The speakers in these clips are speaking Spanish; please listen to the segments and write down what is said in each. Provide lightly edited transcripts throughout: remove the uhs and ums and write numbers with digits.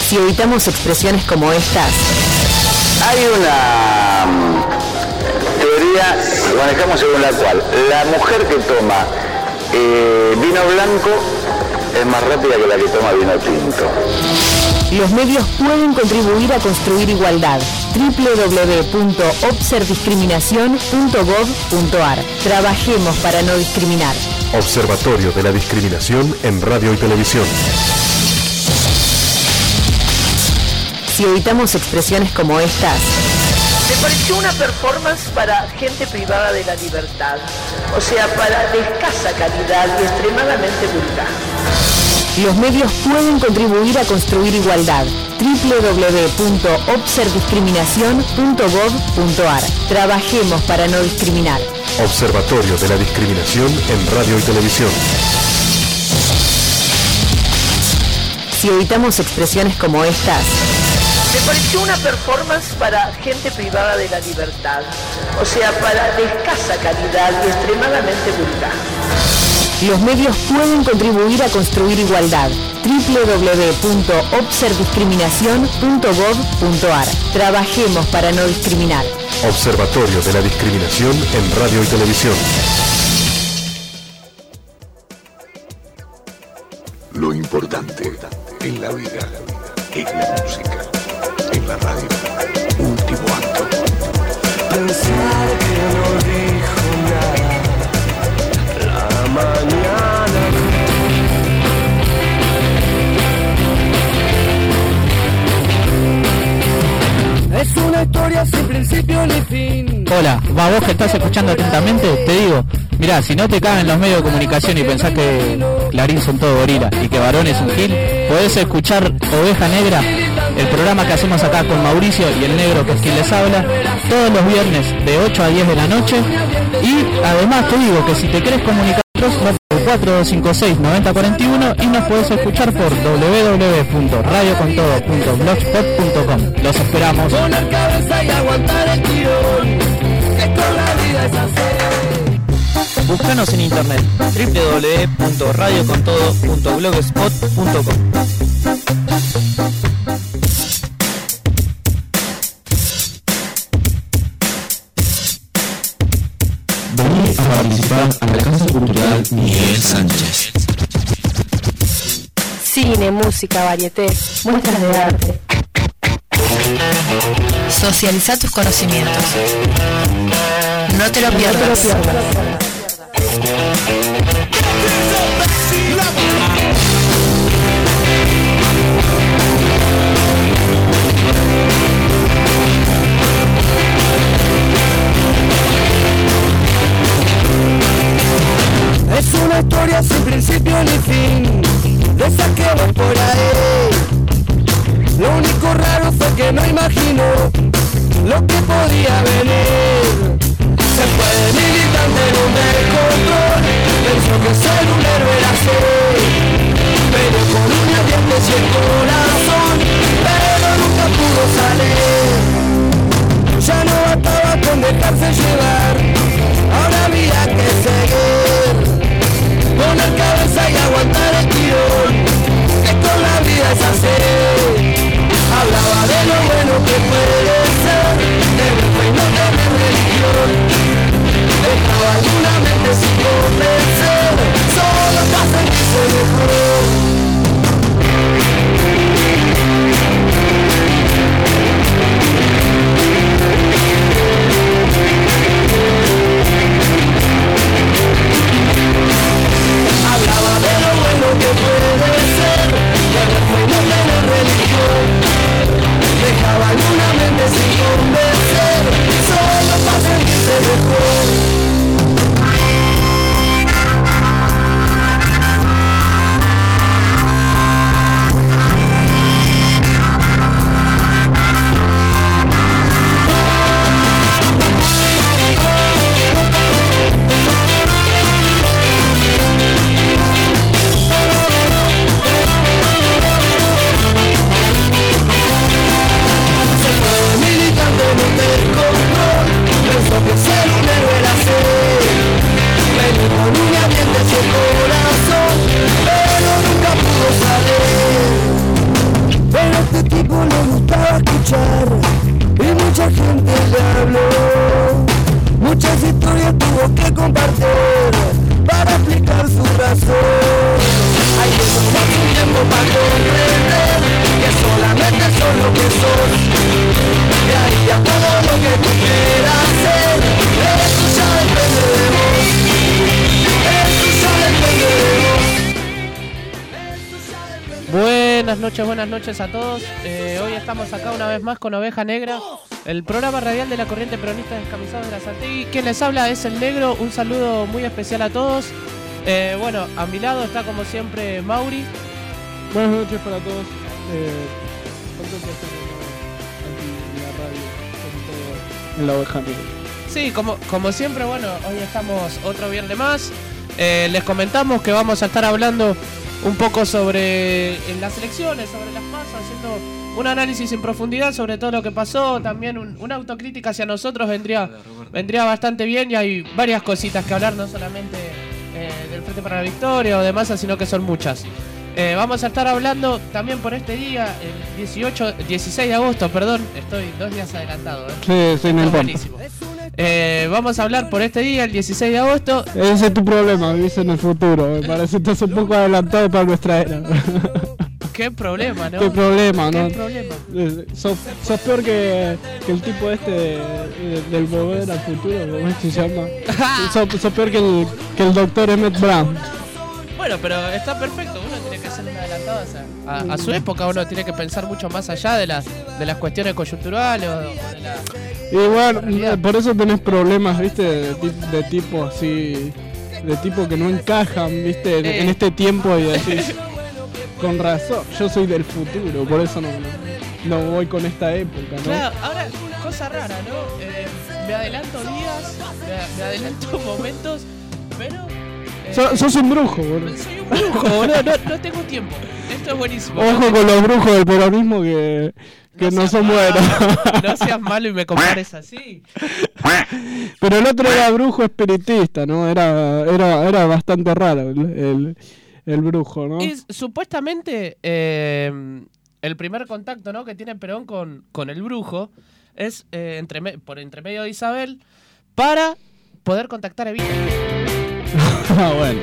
Si evitamos expresiones como estas. Hay una teoría, manejamos según la cual la mujer que toma vino blanco es más rápida que la que toma vino tinto. Los medios pueden contribuir a construir igualdad. www.obserdiscriminacion.gov.ar. Trabajemos para no discriminar. Observatorio de la Discriminación en Radio y Televisión. Si evitamos expresiones como estas. Me pareció una performance para gente privada de la libertad, o sea, para de escasa calidad y extremadamente vulgar. Los medios pueden contribuir a construir igualdad. www.obserdiscriminacion.gov.ar. Trabajemos para no discriminar. Observatorio de la Discriminación en Radio y Televisión. Si evitamos expresiones como estas. Me pareció una performance para gente privada de la libertad, o sea, para de escasa calidad y extremadamente vulgar. Los medios pueden contribuir a construir igualdad. www.obserdiscriminacion.gov.ar. Trabajemos para no discriminar. Observatorio de la Discriminación en Radio y Televisión. Lo importante en la vida es la música. En la radio, último acto. Pensar que no dijo nada la mañana. Es una historia sin principio ni fin. Hola, va, vos que estás escuchando atentamente, te digo, mirá, si no te caben los medios de comunicación y pensás que Clarín son todo gorila y que Varón es un gil, podés escuchar Oveja Negra, el programa que hacemos acá con Mauricio y el negro que es quien les habla, todos los viernes de 8 a 10 de la noche. Y además te digo que si te querés comunicar por 4256-9041 y nos podés escuchar por www.radiocontodo.blogspot.com. Los esperamos. Poner cabeza y aguantar el tirón, que con la vida es hacer. Búscanos en internet www.radiocontodo.blogspot.com. Vení a participar a la Casa Cultural Miguel Sánchez. Cine, música, varieté, muestras de arte. Socializa tus conocimientos. No te lo pierdas. Es una historia sin principio ni fin, de esas que van por ahí. Lo único raro fue que no imaginó lo que podía venir. Se fue de militante en un descontrol, pensó que ser un héroe era ser. Pero con uñas, dientes y el corazón, pero nunca pudo salir. Ya no bastaba con dejarse llevar, ahora había que seguir. Poner cabeza y aguantar el tirón, que con la vida es hacer. Hablaba de lo bueno que puede ser, de fe y no tener religión. Dejaba alguna mente sin convencer, solo para sentirse mejor. Hablaba de lo bueno que puede ser, de fe y no tener religión. Dejaba alguna mente sin convencer, solo para sentirse mejor. Que ser un héroe era ser, venir con uñas, dientes y el corazón, pero nunca pudo salir. Pero este escuchar y mucha gente le habló. Muchas historias tuvo que compartir para explicar su razón. Hay que tomar su tiempo para comprender que solamente sos lo que sos. De ahí a todo lo que tú quieras hacer, eso ya depende de vos. Eso ya depende de vos. Buenas noches a todos. Hoy estamos acá una vez más con Oveja Negra, el programa radial de la corriente peronista Descamisados de la Santegui. Quien les habla es el Negro. Un saludo muy especial a todos. Bueno, a mi lado está como siempre Mauri. Buenas noches para todos. Contento de estar aquí en la radio, sobre todo en la Oveja Negra. Sí, como siempre, bueno, hoy estamos otro viernes más. Les comentamos que vamos a estar hablando un poco sobre las elecciones, sobre las PASO, haciendo un análisis en profundidad sobre todo lo que pasó. También una autocrítica hacia nosotros vendría bastante bien, y hay varias cositas que hablar, no solamente del Frente para la Victoria o demás, sino que son muchas. Vamos a estar hablando también por este día, el 16 de agosto, perdón, estoy 2 días adelantado. Sí, no importa. Buenísimo. Vamos a hablar por este día, el 16 de agosto. Ese es tu problema, vivís en el futuro. Me parece que estás un poco adelantado para nuestra era. Qué problema, ¿no? Qué problema, ¿no? Qué problema. Sos peor que el tipo este del Volver al Futuro, ¿cómo es que se llama? sos peor que el doctor Emmett Brown. Bueno, pero está perfecto. Uno tiene que ser un adelantado a su época. Uno tiene que pensar mucho más allá de las cuestiones coyunturales o de la... Y bueno, por eso tenés problemas, viste, de tipo así, de tipo que no encajan, viste, en este tiempo, y decís, con razón, yo soy del futuro, por eso no voy con esta época, ¿no? Claro, ahora, cosa rara, ¿no? Me adelanto días, me adelanto momentos, pero... sos un brujo, boludo. Soy un brujo, boludo, no tengo tiempo. Esto es buenísimo. Ojo con los brujos del peronismo que no son buenos. No seas malo y me compares así. Pero el otro era brujo espiritista, ¿no? Era bastante raro el brujo, ¿no? Y supuestamente el primer contacto, ¿no?, que tiene Perón con el brujo es por entremedio de Isabel, para poder contactar a Evita. Bueno.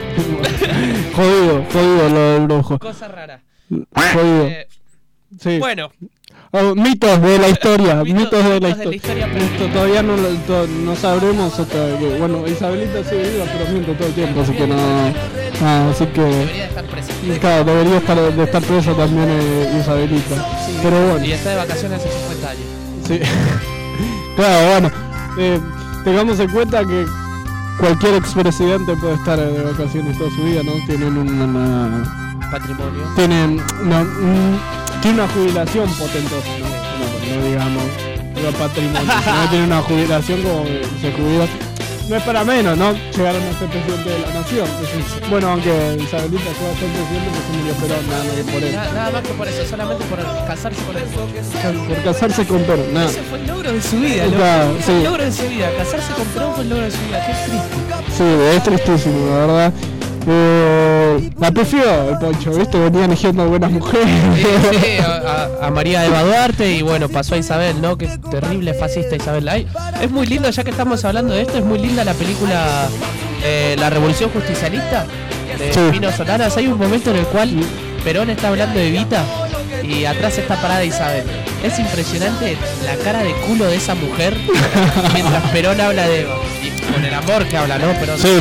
Jodido lo del brujo. Cosa rara. Jodido. Sí. Bueno. Mitos de la historia. mitos de la historia. Esto todavía no sabremos. Bueno, Isabelita sí viva, pero miente todo el tiempo, así que no. Así que debería de estar presa. Claro, debería estar presa también Isabelita. Sí, pero bueno. Y está de vacaciones hace 50 años. Sí. Claro, bueno. Tengamos en cuenta que cualquier expresidente puede estar de vacaciones toda su vida, ¿no? Tienen un patrimonio. Tiene una jubilación potentosa, no digamos patrimonio, no tiene una jubilación como se jubila. No es para menos, ¿no? Llegaron a ser presidente de la nación. Entonces, bueno, aunque Isabelita fue a ser presidente, pues se murió Perón, nada más que por eso. Nada más que por eso, solamente por casarse con él. Por casarse con Perón, nada. Ese fue el logro de su vida, ¿no? Claro, sí. El logro de su vida, casarse con Perón fue el logro de su vida, qué triste. Sí, es tristísimo, la verdad. La prefiero el Poncho, ¿viste? Venía eligiendo a buenas mujeres. Sí, a María Eva Duarte, y bueno, pasó a Isabel, ¿no? Qué terrible fascista Isabel. Ay, es muy lindo, ya que estamos hablando de esto, es muy linda la película La Revolución Justicialista de Pino Solanas. Hay un momento en el cual Perón está hablando de Evita y atrás está parada Isabel. Es impresionante la cara de culo de esa mujer mientras Perón habla de Eva. Y con el amor que habla, ¿no? Pero sí.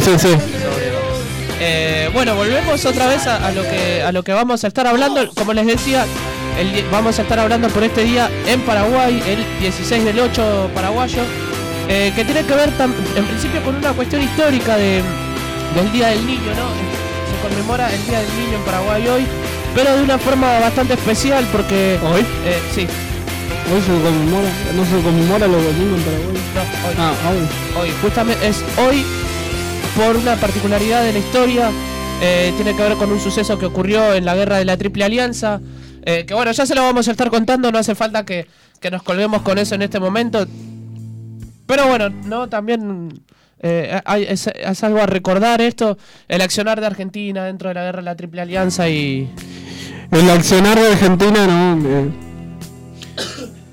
Bueno, volvemos otra vez a lo que vamos a estar hablando. Como les decía, vamos a estar hablando por este día en Paraguay, el 16 del 8 paraguayo, que tiene que ver en principio con una cuestión histórica del Día del Niño, ¿no? Se conmemora el Día del Niño en Paraguay hoy, pero de una forma bastante especial porque... ¿Hoy? Sí. ¿Hoy se conmemora? ¿No se conmemora lo del niño en Paraguay? No, hoy. Hoy. Hoy, justamente es hoy por una particularidad de la historia. Tiene que ver con un suceso que ocurrió en la guerra de la Triple Alianza, que bueno, ya se lo vamos a estar contando, no hace falta que nos colguemos con eso en este momento, pero bueno, no, también es algo a recordar esto, el accionar de Argentina dentro de la guerra de la Triple Alianza. Y el accionar de Argentina, no,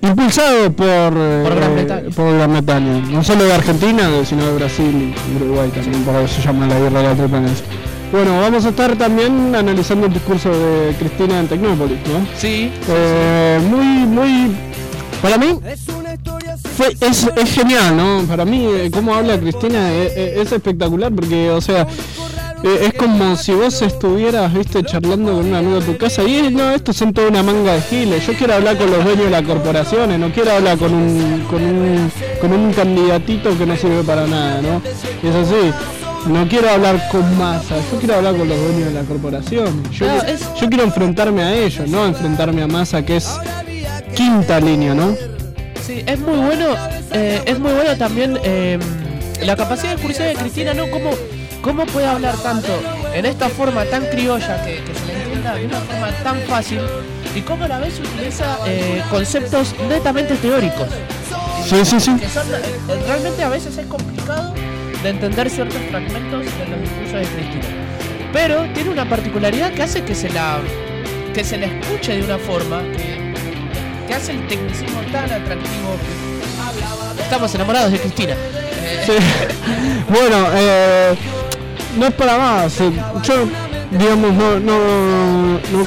impulsado por Gran Bretaña, no solo de Argentina, sino de Brasil y Uruguay también, por eso se llama la guerra de la independencia. Bueno, vamos a estar también analizando el discurso de Cristina en Tecnópolis, ¿no? Sí. Muy, para mí es genial, ¿no? Para mí cómo habla Cristina es espectacular, porque, o sea, es como si vos estuvieras, viste, charlando con un amigo de tu casa y estos son toda una manga de giles. Yo quiero hablar con los dueños de las corporaciones, no quiero hablar con un candidatito que no sirve para nada, ¿no? Y es así. No quiero hablar con Massa, yo quiero hablar con los dueños de la corporación. Yo quiero enfrentarme a ellos, no enfrentarme a Massa, que es quinta línea, ¿no? Sí, es muy bueno también la capacidad discursiva de Cristina, ¿no? ¿Cómo puede hablar tanto en esta forma tan criolla que se le entienda de una forma tan fácil y cómo a la vez utiliza conceptos netamente teóricos? Sí. Que son, realmente a veces es complicado de entender ciertos fragmentos de los discursos de Cristina, pero tiene una particularidad que hace que se la escuche de una forma que hace el tecnicismo tan atractivo. Estamos enamorados de Cristina. Sí. Bueno, no es para más. Yo, digamos, no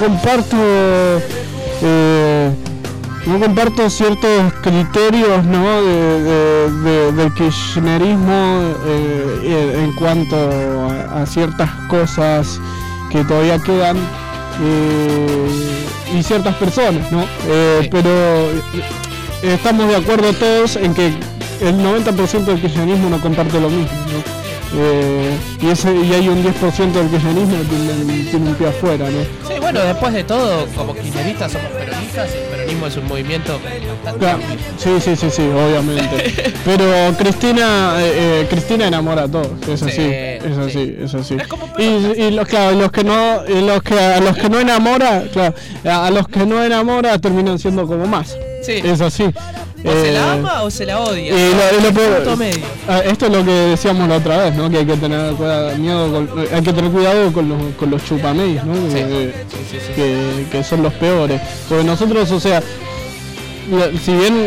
comparto ciertos criterios, ¿no? del kirchnerismo en cuanto a ciertas cosas que todavía quedan y ciertas personas, ¿no? Pero estamos de acuerdo todos en que el 90% del kirchnerismo no comparte lo mismo, ¿no? Y hay un 10% del kirchnerismo que tiene un pie afuera, ¿no? Sí, bueno, después de todo, como kirchneristas somos peronistas y el peronismo es un movimiento claro. Sí, obviamente. Pero Cristina enamora a todos, es así. Y los que no enamora terminan siendo como más. Sí. Es así. O se la ama o se la odia. Esto es lo que decíamos la otra vez, ¿no? Que hay que tener cuidado con los chupamedios, ¿no? Que son los peores. Porque nosotros, o sea, si bien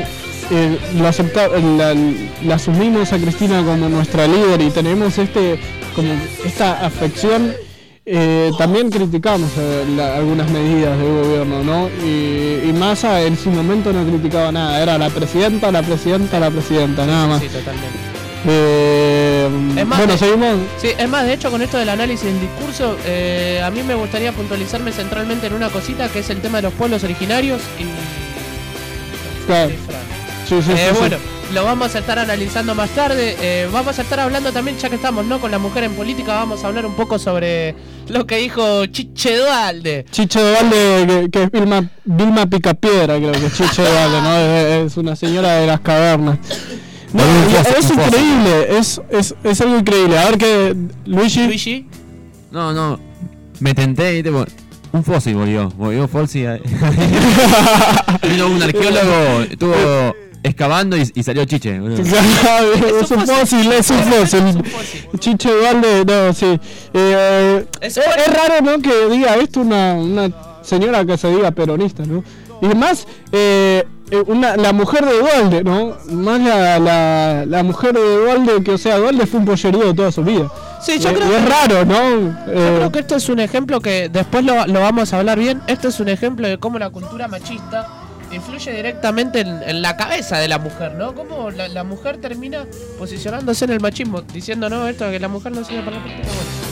la asumimos a Cristina como nuestra líder y tenemos esta afección, también criticamos algunas medidas del gobierno, ¿no? Y Massa en su momento no criticaba nada, era la presidenta, nada más. Sí, totalmente. Seguimos. Sí, es más, de hecho, con esto del análisis del discurso, a mí me gustaría puntualizarme centralmente en una cosita que es el tema de los pueblos originarios y... Claro. Sí. Bueno, lo vamos a estar analizando más tarde. Vamos a estar hablando también, ya que estamos, ¿no?, con la mujer en política, vamos a hablar un poco sobre lo que dijo Chiche Duhalde. Chiche Duhalde, que es Vilma Picapiedra, creo que es Chiche Duhalde, ¿no? Es una señora de las cavernas. No, es increíble, es algo increíble. A ver que Luigi. No, me tenté y un fósil volvió fósil. Vino un arqueólogo, estuvo excavando y salió Chiche. Es un fósil. Chiche Duhalde, no, sí. Es raro, ¿no?, que diga esto una señora que se diga peronista, ¿no? Y además, la mujer de Duhalde, ¿no? Más la mujer de Duhalde, que, o sea, Duhalde fue un pollerudo toda su vida. Sí, yo creo que es raro, ¿no? Yo creo que esto es un ejemplo que después lo vamos a hablar bien. Esto es un ejemplo de cómo la cultura machista influye directamente en la cabeza de la mujer, ¿no? Cómo la mujer termina posicionándose en el machismo, diciendo, no, esto que la mujer no sirve para la política.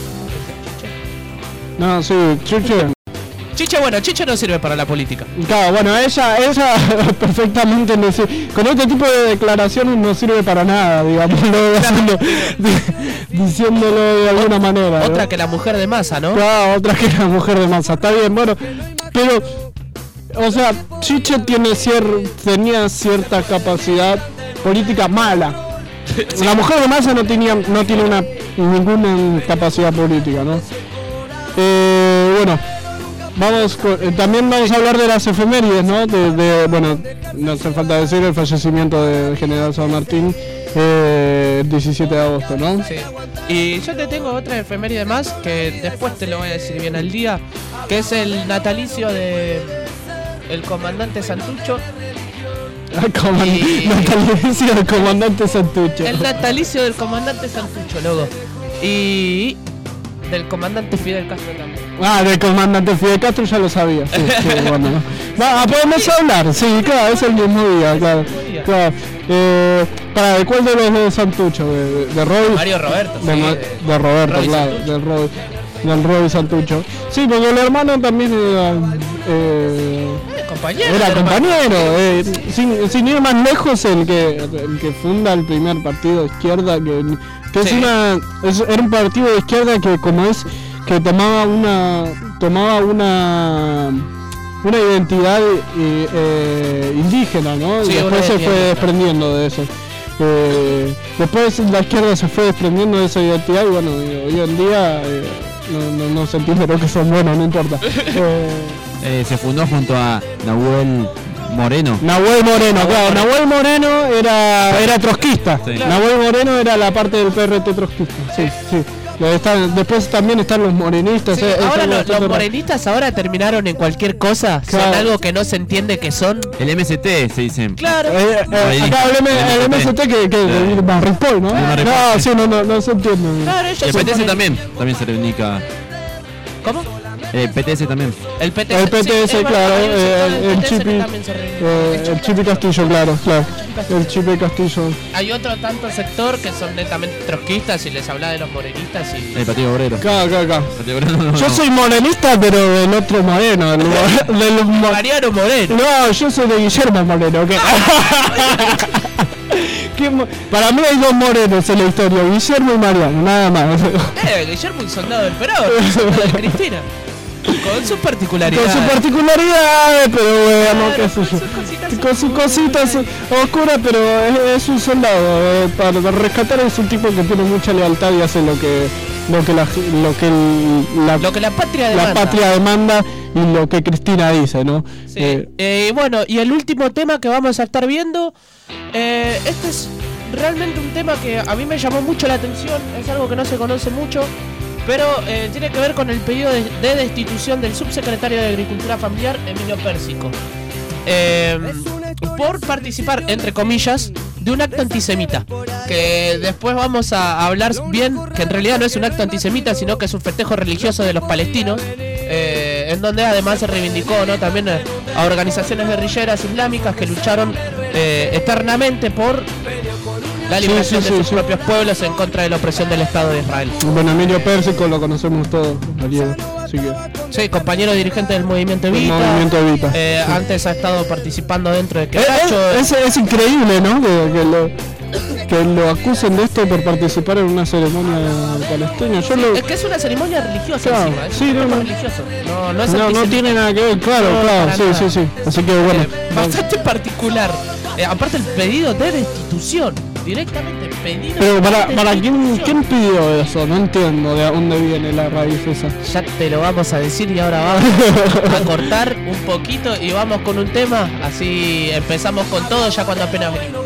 No, sí, Chiche no sirve para la política. Claro, bueno, ella perfectamente no sirve. Con este tipo de declaraciones no sirve para nada, digámoslo, diciéndolo de alguna manera. Otra, ¿no? Que la mujer de Massa, ¿no? Claro, otra que la mujer de Massa, está bien, bueno, pero, o sea, Chiche tenía cierta capacidad política mala. Sí. La mujer de Massa no tiene ninguna capacidad política, ¿no? Bueno. También vamos a hablar de las efemérides, ¿no? Bueno, no hace falta decir el fallecimiento del general San Martín el 17 de agosto, ¿no? Sí. Y yo te tengo otra efeméride más que después te lo voy a decir bien al día, que es el natalicio de el comandante Santucho. Natalicio del comandante Santucho. El natalicio del comandante Santucho, loco. Y del comandante Fidel Castro también. Del comandante Fidel Castro ya lo sabía. Sí, bueno. Podemos hablar, sí, claro, es el mismo día, claro. ¿De cuál de los dos Santucho? ¿De Roy? Mario Roberto, de Roberto, Roy claro, Santucho. Del Roy Santucho. Sí, porque el hermano también era compañero. Sin ir más lejos, el que funda el primer partido de izquierda, que sí. Era un partido de izquierda que que tomaba una identidad indígena, ¿no? Sí, después se fue desprendiendo de eso. Después la izquierda se fue desprendiendo de esa identidad y bueno, hoy en día no se entiende lo que son buenos, no importa. Se fundó junto a Nahuel Moreno. Nahuel Moreno era trotskista. Sí. Nahuel Moreno era la parte del PRT trotskista. Sí. Después también están los morenistas. Sí, ahora los morenistas ahora terminaron en cualquier cosa. Claro. Son algo que no se entiende que son. El MST se dicen. Claro. Acá el MST que Ripoll, ¿no? No se entiende. Claro, el PTS también se reivindica. ¿Cómo? El PTS también. El PTS, sí, claro. El Chipi Castillo, claro. El Chipi Castillo. Hay otro tanto sector que son netamente trotskistas y les habla de los morenistas y... El Partido Obrero. Claro. Yo soy morenista, pero del otro Moreno. Mariano Moreno. No, yo soy de Guillermo Moreno. Para mí hay dos morenos en la historia, Guillermo y Mariano, nada más. Guillermo un soldado del Perón, un soldado de Cristina. Con sus particularidades. Pero bueno, qué sé yo. Con sus cositas oscuras, pero es un soldado. Para rescatar es un tipo que tiene mucha lealtad y hace lo que la patria demanda y lo que Cristina dice, ¿no? Sí. Bueno, y el último tema que vamos a estar viendo, este es realmente un tema que a mí me llamó mucho la atención, es algo que no se conoce mucho, pero tiene que ver con el pedido de destitución del subsecretario de Agricultura Familiar, Emilio Pérsico, por participar, entre comillas, de un acto antisemita, que después vamos a hablar bien, que en realidad no es un acto antisemita, sino que es un festejo religioso de los palestinos, en donde además se reivindicó, ¿no?, también a organizaciones guerrilleras islámicas que lucharon eternamente por la liberación de sus propios pueblos en contra de la opresión del Estado de Israel. Bueno, Emilio Pérsico lo conocemos todos, sí, compañero dirigente del Movimiento Evita. Antes ha estado participando dentro de Quebracho. Es increíble, ¿no? Que lo acusen de esto por participar en una ceremonia palestina. Es que es una ceremonia religiosa, encima, religioso. No tiene nada que ver, claro. Sí. Así que bueno. Bastante particular. Aparte el pedido de destitución. Directamente pedido. Pero para ¿quién pidió eso? No entiendo de dónde viene la raíz esa. Ya te lo vamos a decir y ahora vamos a cortar un poquito y vamos con un tema. Así empezamos con todo ya cuando apenas venimos.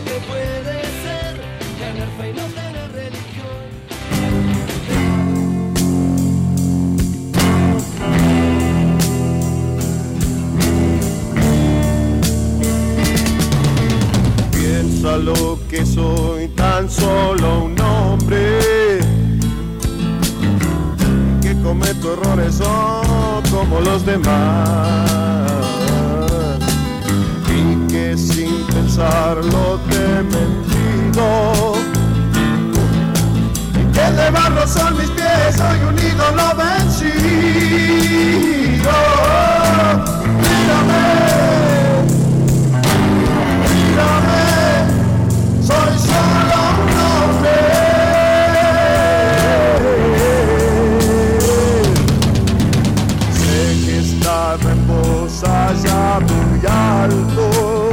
Lo que soy, tan solo un hombre que cometo errores como los demás y que sin pensarlo te he mentido y que de barro son mis pies, soy un ídolo vencido. Mírame, soy solo un hombre. Sé que estar en voz allá muy alto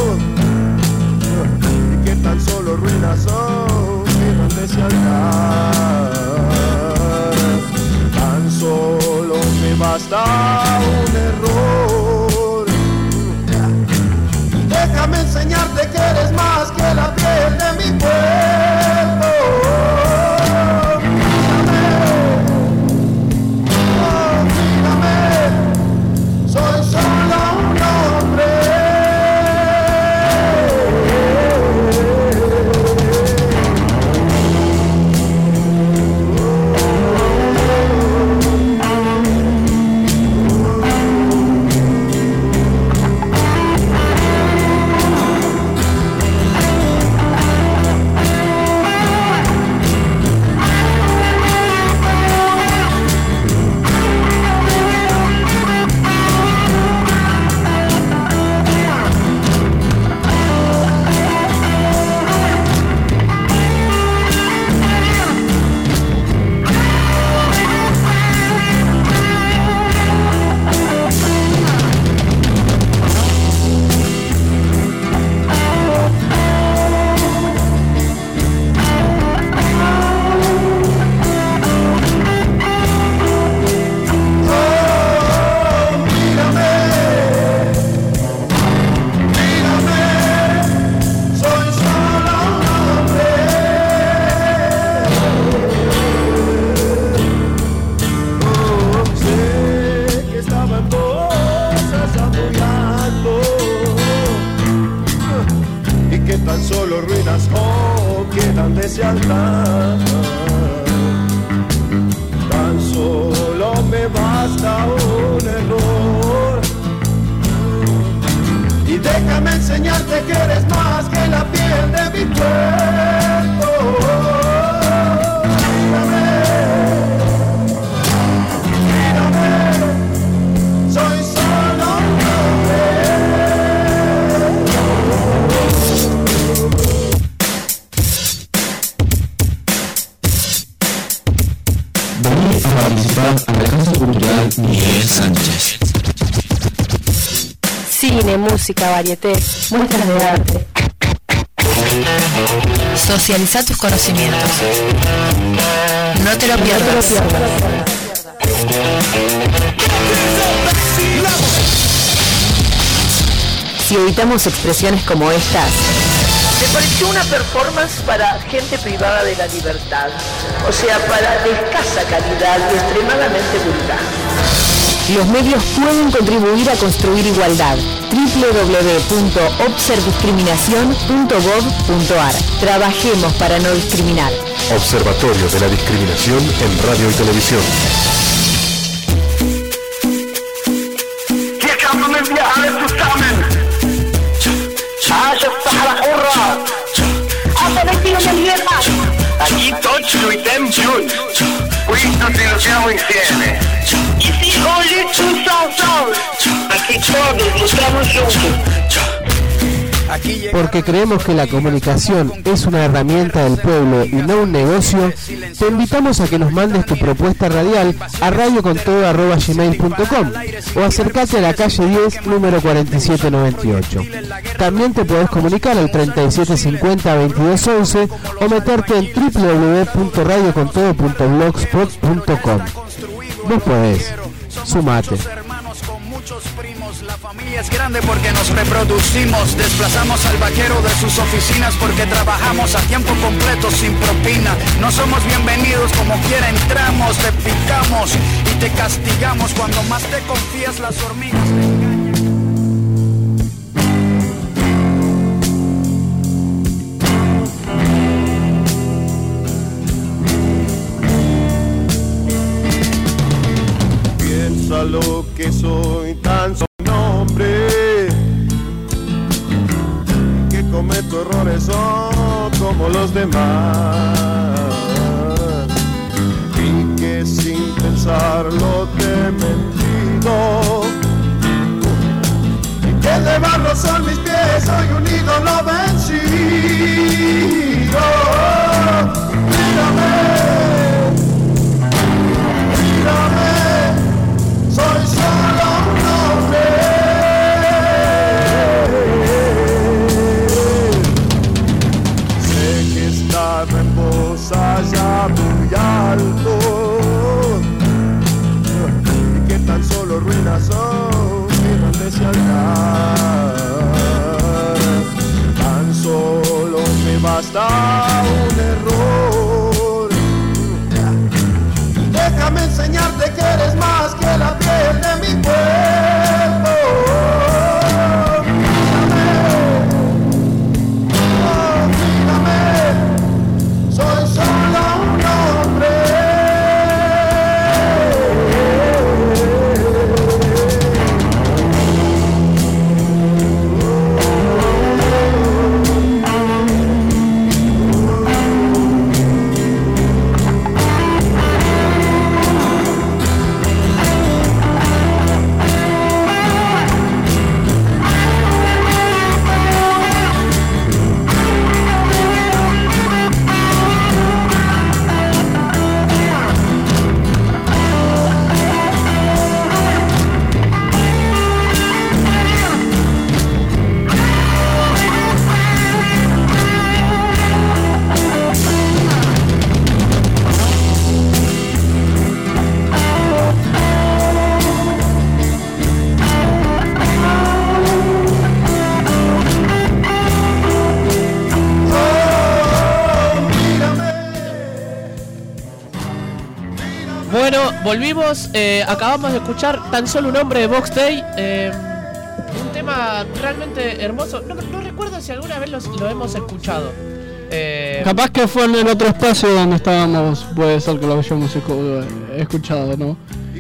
y que tan solo ruinas son mi grandeza. Tan solo me basta un error. Déjame enseñarte que eres más que la piel de mi cuerpo. Mírame, soy solo un hombre. solo ruinas o quedan desiertas. Tan solo me basta un error. Y déjame enseñarte que eres más que la piel de mi cuerpo. Mírame, soy solo un hombre. Vení a participar a la Casa Cultural Miguel Sánchez. Cine, música, varieté, muestras de arte. Socializa tus conocimientos. No te lo pierdas. Si evitamos expresiones como estas, Me pareció una performance para gente privada de la libertad, o sea, para de escasa calidad y extremadamente vulgar. los medios pueden contribuir a construir igualdad. www.observdiscriminacion.gov.ar. Trabajemos para no discriminar. Observatorio de la Discriminación en Radio y Televisión. Hier kämpfen wir alle zusammen. Aquí todos luitamos juntos. Questo ci lutiamo insieme. Ici on lutte tous ensemble. Aquí todos luchamos juntos. Porque creemos que la comunicación es una herramienta del pueblo y no un negocio, te invitamos a que nos mandes tu propuesta radial a radiocontodo@gmail.com o acércate a la calle 10, número 4798. También te podés comunicar al 3750-2211 o meterte en www.radiocontodo.blogspot.com. Vos podés, sumate. La familia es grande porque nos reproducimos. Desplazamos al vaquero de sus oficinas porque trabajamos a tiempo completo sin propina. No somos bienvenidos, como quiera entramos, te picamos y te castigamos. Cuando más te confías, las hormigas te engañan. Piensa lo que soy, tan solo un hombre que cometo errores como los demás y que sin pensarlo te he mentido y que de barro son mis pies, soy un ídolo vencido. Mírame, mírame, soy solo un hombre. Sé que estaba en voz allá muy alto y que tan solo ruinas son quedan desde altar. Tan solo me basta un error. Déjame enseñarte que eres más que la piel de mi cuerpo. Mírame, oh, mírame, soy solo un hombre. Bueno, volvimos, acabamos de escuchar Tan Solo un Hombre de Box Day, un tema tema realmente hermoso. No recuerdo si alguna vez lo hemos escuchado. Capaz que fue en el otro espacio donde estábamos, puede ser que lo hayamos escuchado, ¿no?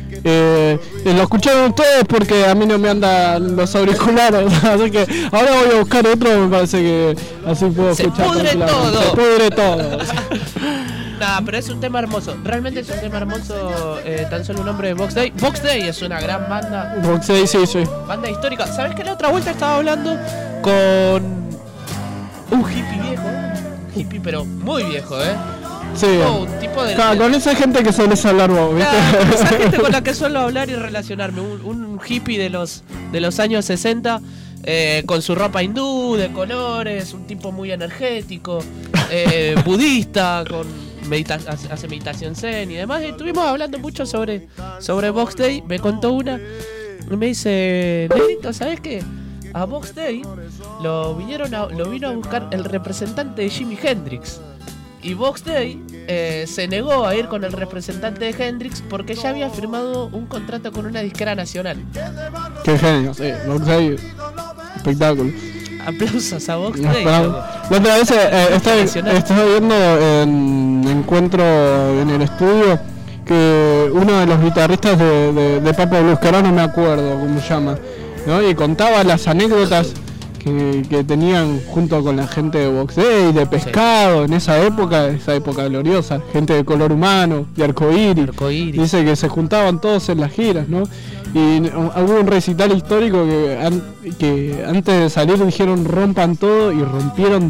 Lo escucharon todos porque a mí no me andan los auriculares, así que ahora voy a buscar otro, me parece que así puedo escuchar. Se pudre todo. Nada, pero es un tema hermoso. Realmente es un tema hermoso. Tan solo un nombre de Box Day. Box Day es una gran banda. Box Day, sí. Banda histórica. ¿Sabes que la otra vuelta estaba hablando con un hippie viejo? Un hippie, pero muy viejo, Sí. Un tipo de... Con esa gente que sueles hablar vos, ¿viste? Claro, esa gente con la que suelo hablar y relacionarme. Un hippie de los años 60. Con su ropa hindú, de colores, un tipo muy energético, budista, hace meditación zen y demás. Y estuvimos hablando mucho sobre Box Day. Me contó una y me dice: Negrito, ¿sabes qué? A Box Day lo vino a buscar el representante de Jimi Hendrix. Y Box Day se negó a ir con el representante de Hendrix porque ya había firmado un contrato con una disquera nacional. Qué genio, sí, Box Day, espectáculo. Aplausos a Box Day. La otra vez estaba viendo en encuentro en el estudio que uno de los guitarristas de Papa Blues, que ahora no me acuerdo cómo se llama, ¿no? Y contaba las anécdotas que tenían junto con la gente de Box Day, de Pescado, sí. En esa época gloriosa, gente de Color Humano, de Arcoíris. Dice que se juntaban todos en las giras, ¿no? Y hubo un recital histórico que antes de salir dijeron rompan todo y rompieron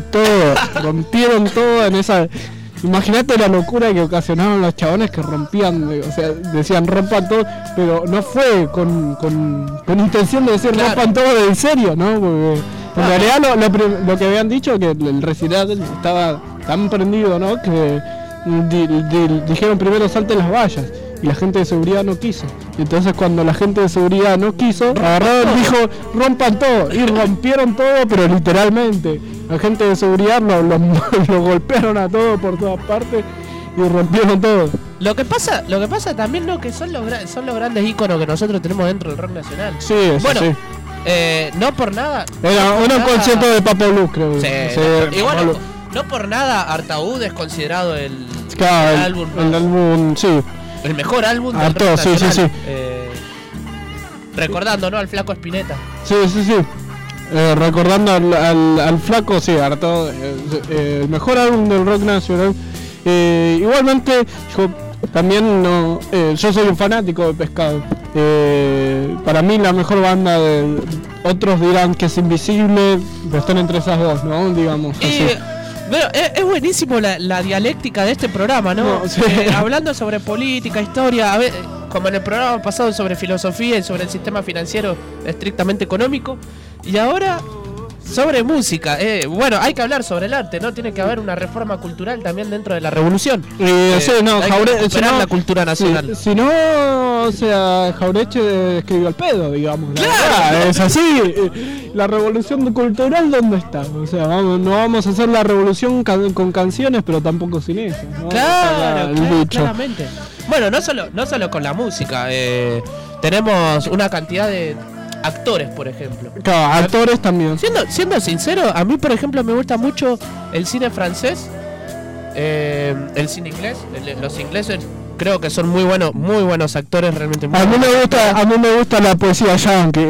todo en esa... Imagínate la locura que ocasionaron los chabones que rompían, o sea, decían rompan todo, pero no fue con intención de decir rompan todo en serio, ¿no? Porque en realidad lo que habían dicho, que el recital estaba tan prendido, ¿no? Que dijeron primero salten las vallas. Y la gente de seguridad no quiso. Y entonces cuando la gente de seguridad no quiso, agarraron y dijo rompan todo. Y rompieron todo, pero literalmente. La gente de seguridad lo golpearon a todo por todas partes y rompieron todo. Lo que pasa también, ¿no? Que son los grandes íconos que nosotros tenemos dentro del rock nacional. Sí, eso bueno, sí. No por nada. Era un concierto de Papa Blues, creo. Sí, y bueno, no por nada Artaud es considerado el álbum. El álbum, sí. El mejor álbum del rock nacional. Sí. Recordando, ¿no? Al Flaco Spinetta. Sí. Recordando al Flaco, sí, Artaud, el mejor álbum del rock nacional. Igualmente, yo también yo soy un fanático de Pescado. Para mí la mejor banda de... Otros dirán que es Invisible, pero están entre esas dos, ¿no? Digamos así. Bueno, es buenísimo la dialéctica de este programa, ¿no? Sí. Hablando sobre política, historia, a ver, como en el programa pasado sobre filosofía y sobre el sistema financiero estrictamente económico, y ahora sobre música. Bueno, hay que hablar sobre el arte, ¿no? Tiene que haber una reforma cultural también dentro de la revolución. Sí, no, hay que recuperar la cultura nacional. Si no, o sea, Jauretche escribió al pedo, digamos. Claro, es así. La revolución cultural, ¿dónde está? O sea, no vamos a hacer la revolución con canciones, pero tampoco sin ella, ¿no? Claramente. Bueno, no solo con la música. Tenemos una cantidad de actores, por ejemplo. Claro, actores también. Siendo sincero, a mí, por ejemplo, me gusta mucho el cine francés, el cine inglés. Los ingleses creo que son muy buenos actores, realmente muy buenos. A mí me gusta la poesía yankee.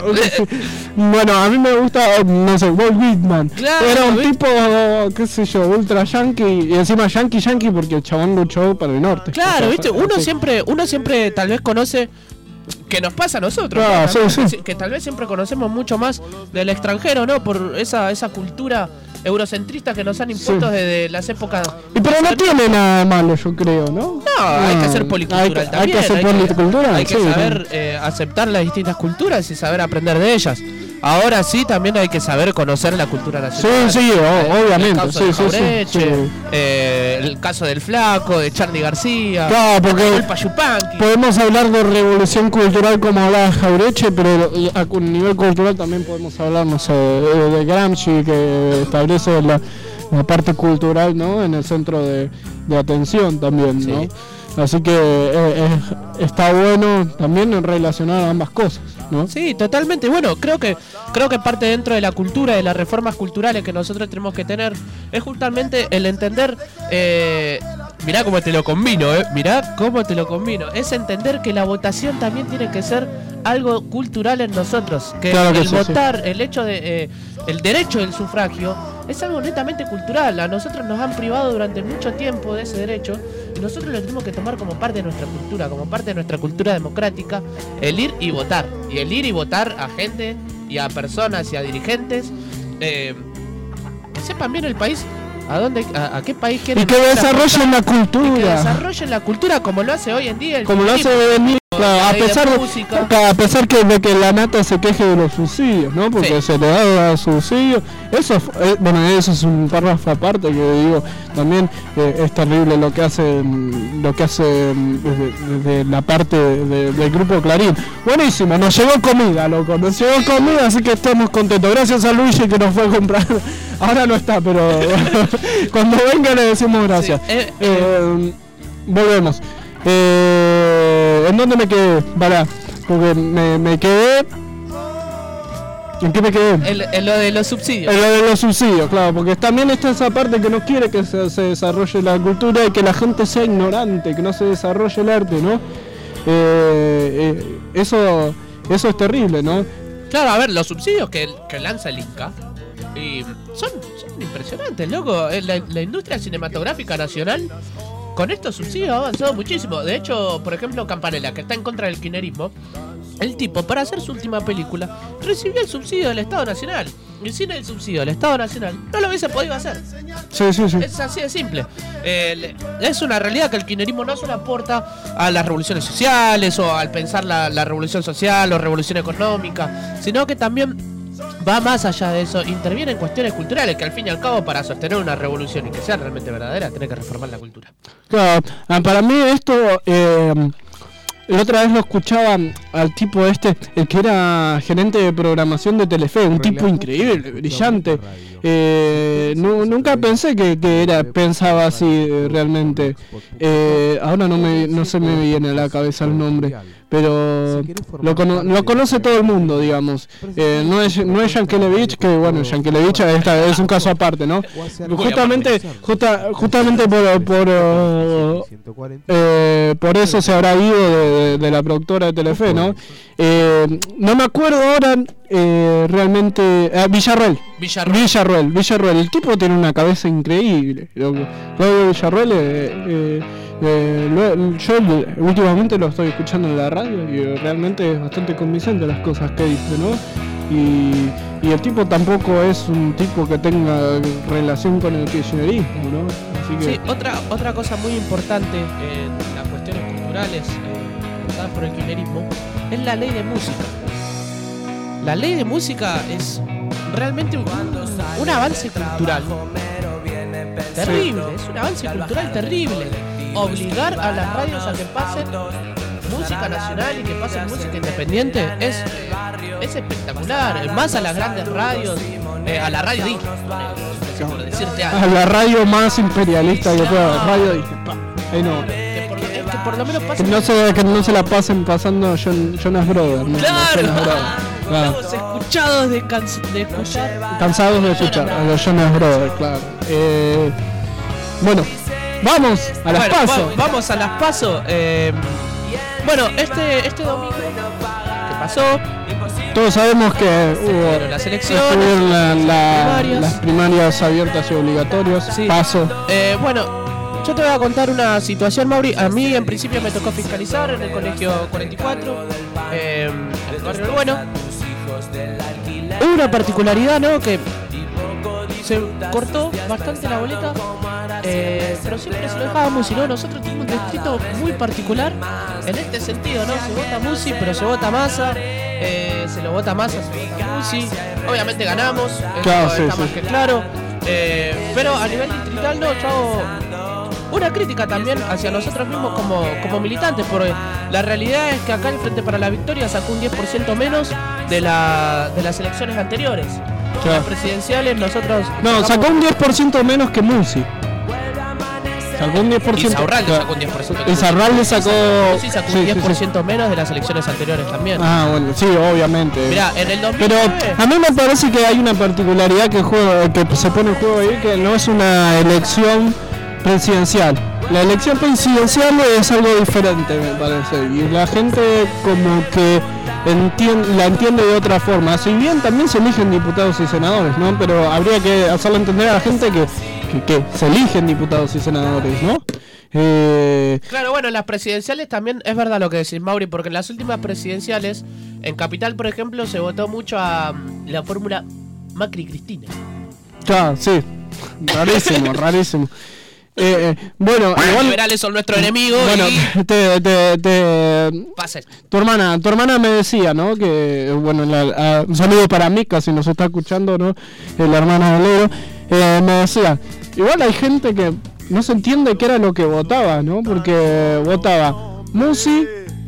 Bueno, a mí me gusta, no sé, Walt Whitman. Claro, era un tipo, qué sé yo, ultra yankee, y encima yankee porque el chabón luchó para el norte. Claro, viste, uno siempre tal vez conoce, que nos pasa a nosotros, que tal vez siempre conocemos mucho más del extranjero, ¿no? Por esa cultura eurocentrista que nos han impuesto desde las épocas. Pero no tiene nada malo, yo creo, ¿no? No, hay que hacer policultural también. Hay que hacer policultural. Hay que saber aceptar las distintas culturas y saber aprender de ellas. Ahora sí, también hay que saber conocer la cultura nacional. Sí, obviamente. El caso de Jauretche, el caso del Flaco, de Charly García, claro, porque el Payupanqui. Podemos hablar de revolución cultural como hablaba Jauretche, pero a un nivel cultural también podemos hablar, no sé, de Gramsci, que establece la parte cultural, ¿no? En el centro de atención también, ¿no? Así que está bueno también relacionar ambas cosas, ¿no? Sí, totalmente. Bueno, creo que parte dentro de la cultura, de las reformas culturales que nosotros tenemos que tener, es justamente el entender, mirá cómo te lo combino, mirá cómo te lo combino, es entender que la votación también tiene que ser algo cultural en nosotros, que claro que el sí, votar, el hecho de el derecho del sufragio es algo netamente cultural. A nosotros nos han privado durante mucho tiempo de ese derecho y nosotros lo tenemos que tomar como parte de nuestra cultura, como parte de nuestra cultura democrática, el ir y votar. Y el ir y votar a gente y a personas y a dirigentes que sepan bien el país, a qué país quieren. Y que desarrollen la cultura. Y que desarrollen la cultura como lo hace hoy en día. Como lo hace hoy en día. Claro, a pesar de que la nata se queje de los subsidios, ¿no? Porque se le da subsidios. Eso es un párrafo aparte que digo, también es terrible lo que hace desde la parte del grupo Clarín. Buenísimo, nos llegó comida, loco, nos llegó comida, así que estamos contentos. Gracias a Luigi que nos fue a comprar. Ahora no está, pero cuando venga le decimos gracias. Sí, volvemos. ¿En dónde me quedé? Para, porque me quedé. ¿En qué me quedé? En lo de los subsidios. En lo de los subsidios, claro, porque también está esa parte que no quiere que se desarrolle la cultura y que la gente sea ignorante, que no se desarrolle el arte, ¿no? Eso es terrible, ¿no? Claro, a ver, los subsidios que lanza el Inca y son impresionantes, loco. La industria cinematográfica nacional con estos subsidios ha avanzado muchísimo. De hecho, por ejemplo, Campanella, que está en contra del kirchnerismo, el tipo, para hacer su última película, recibió el subsidio del Estado Nacional. Y sin el subsidio del Estado Nacional no lo hubiese podido hacer. Sí. Es así de simple. Es una realidad que el kirchnerismo no solo aporta a las revoluciones sociales o al pensar la revolución social o revolución económica, sino que también va más allá de eso, interviene en cuestiones culturales, que al fin y al cabo, para sostener una revolución y que sea realmente verdadera, tiene que reformar la cultura. Claro, para mí esto, la otra vez lo escuchaba al tipo el que era gerente de programación de Telefe, un tipo increíble, brillante. Nunca pensé que pensaba así realmente. Ahora no se me viene a la cabeza el nombre, pero lo conoce todo el mundo, digamos. No es Yankelevich, que bueno, Yankelevich es un caso aparte, ¿no? Justamente por eso se habrá ido de la productora de Telefe, ¿no? No me acuerdo ahora realmente. Villarroel. El tipo tiene una cabeza increíble. Claudio Villarroel, yo últimamente lo estoy escuchando en la radio y realmente es bastante convincente las cosas que dice, ¿no? Y el tipo tampoco es un tipo que tenga relación con el kirchnerismo, ¿no? Así que... Sí, otra cosa muy importante en las cuestiones culturales dadas por el kirchnerismo es la ley de música. La ley de música es realmente un avance cultural terrible, es un avance cultural terrible. Obligar a las radios a que pasen música nacional y que pasen música independiente es espectacular. Más a las grandes radios, a la radio Disney, por decirte algo. A la radio más imperialista que pueda, radio Disney. Ahí no. Que por lo menos pasen. Que no se la pasen pasando Jonas Brothers. ¿no? Claro. Claro. Estamos escuchados de escuchar. Cansados de escuchar a los Jonas Brothers, claro. Bueno, vamos a las PASO. Vamos a las PASO. Bueno, este domingo que pasó, todos sabemos que hubo las elecciones, las primarias abiertas y obligatorias. Sí. PASO. Bueno, yo te voy a contar una situación, Mauri. A mí en principio me tocó fiscalizar en el colegio 44, en el barrio del Bueno. Hubo una particularidad, ¿no? Que se cortó bastante la boleta, pero siempre se lo dejábamos, y no, nosotros tenemos un distrito muy particular en este sentido, ¿no? Se vota Musi, pero se vota Massa, se lo vota Massa, se vota Musi, obviamente ganamos, claro, eso está más que claro, pero a nivel distrital no, yo hago una crítica también hacia nosotros mismos como militantes, porque la realidad es que acá el Frente para la Victoria sacó un 10% menos de las elecciones anteriores. Las presidenciales nosotros... No, sacó un 10% menos que Musi. sacó un 10%. Insaurralde sacó un 10%. Insaurralde sacó... Sí, sacó un 10% menos de las elecciones anteriores también. Ah, bueno, sí, obviamente. Mirá, en el 2009... Pero a mí me parece que hay una particularidad que se pone en juego ahí, que no es una elección presidencial. La elección presidencial es algo diferente, me parece, y la gente como que la entiende de otra forma. Si bien también se eligen diputados y senadores, ¿no? Pero habría que hacerle entender a la gente que se eligen diputados y senadores, ¿no? Claro, bueno, en las presidenciales también es verdad lo que decís, Mauri, porque en las últimas presidenciales, en Capital, por ejemplo, se votó mucho a la fórmula Macri-Cristina. Claro, sí, rarísimo, rarísimo. Bueno, Los igual, liberales son nuestro enemigo. bueno, Pase. Tu hermana me decía, ¿no? Que, bueno, un saludo para Mica, si nos está escuchando, ¿no? La hermana de Leo, me decía, igual hay gente que no se entiende qué era lo que votaba, ¿no? Porque votaba Musi,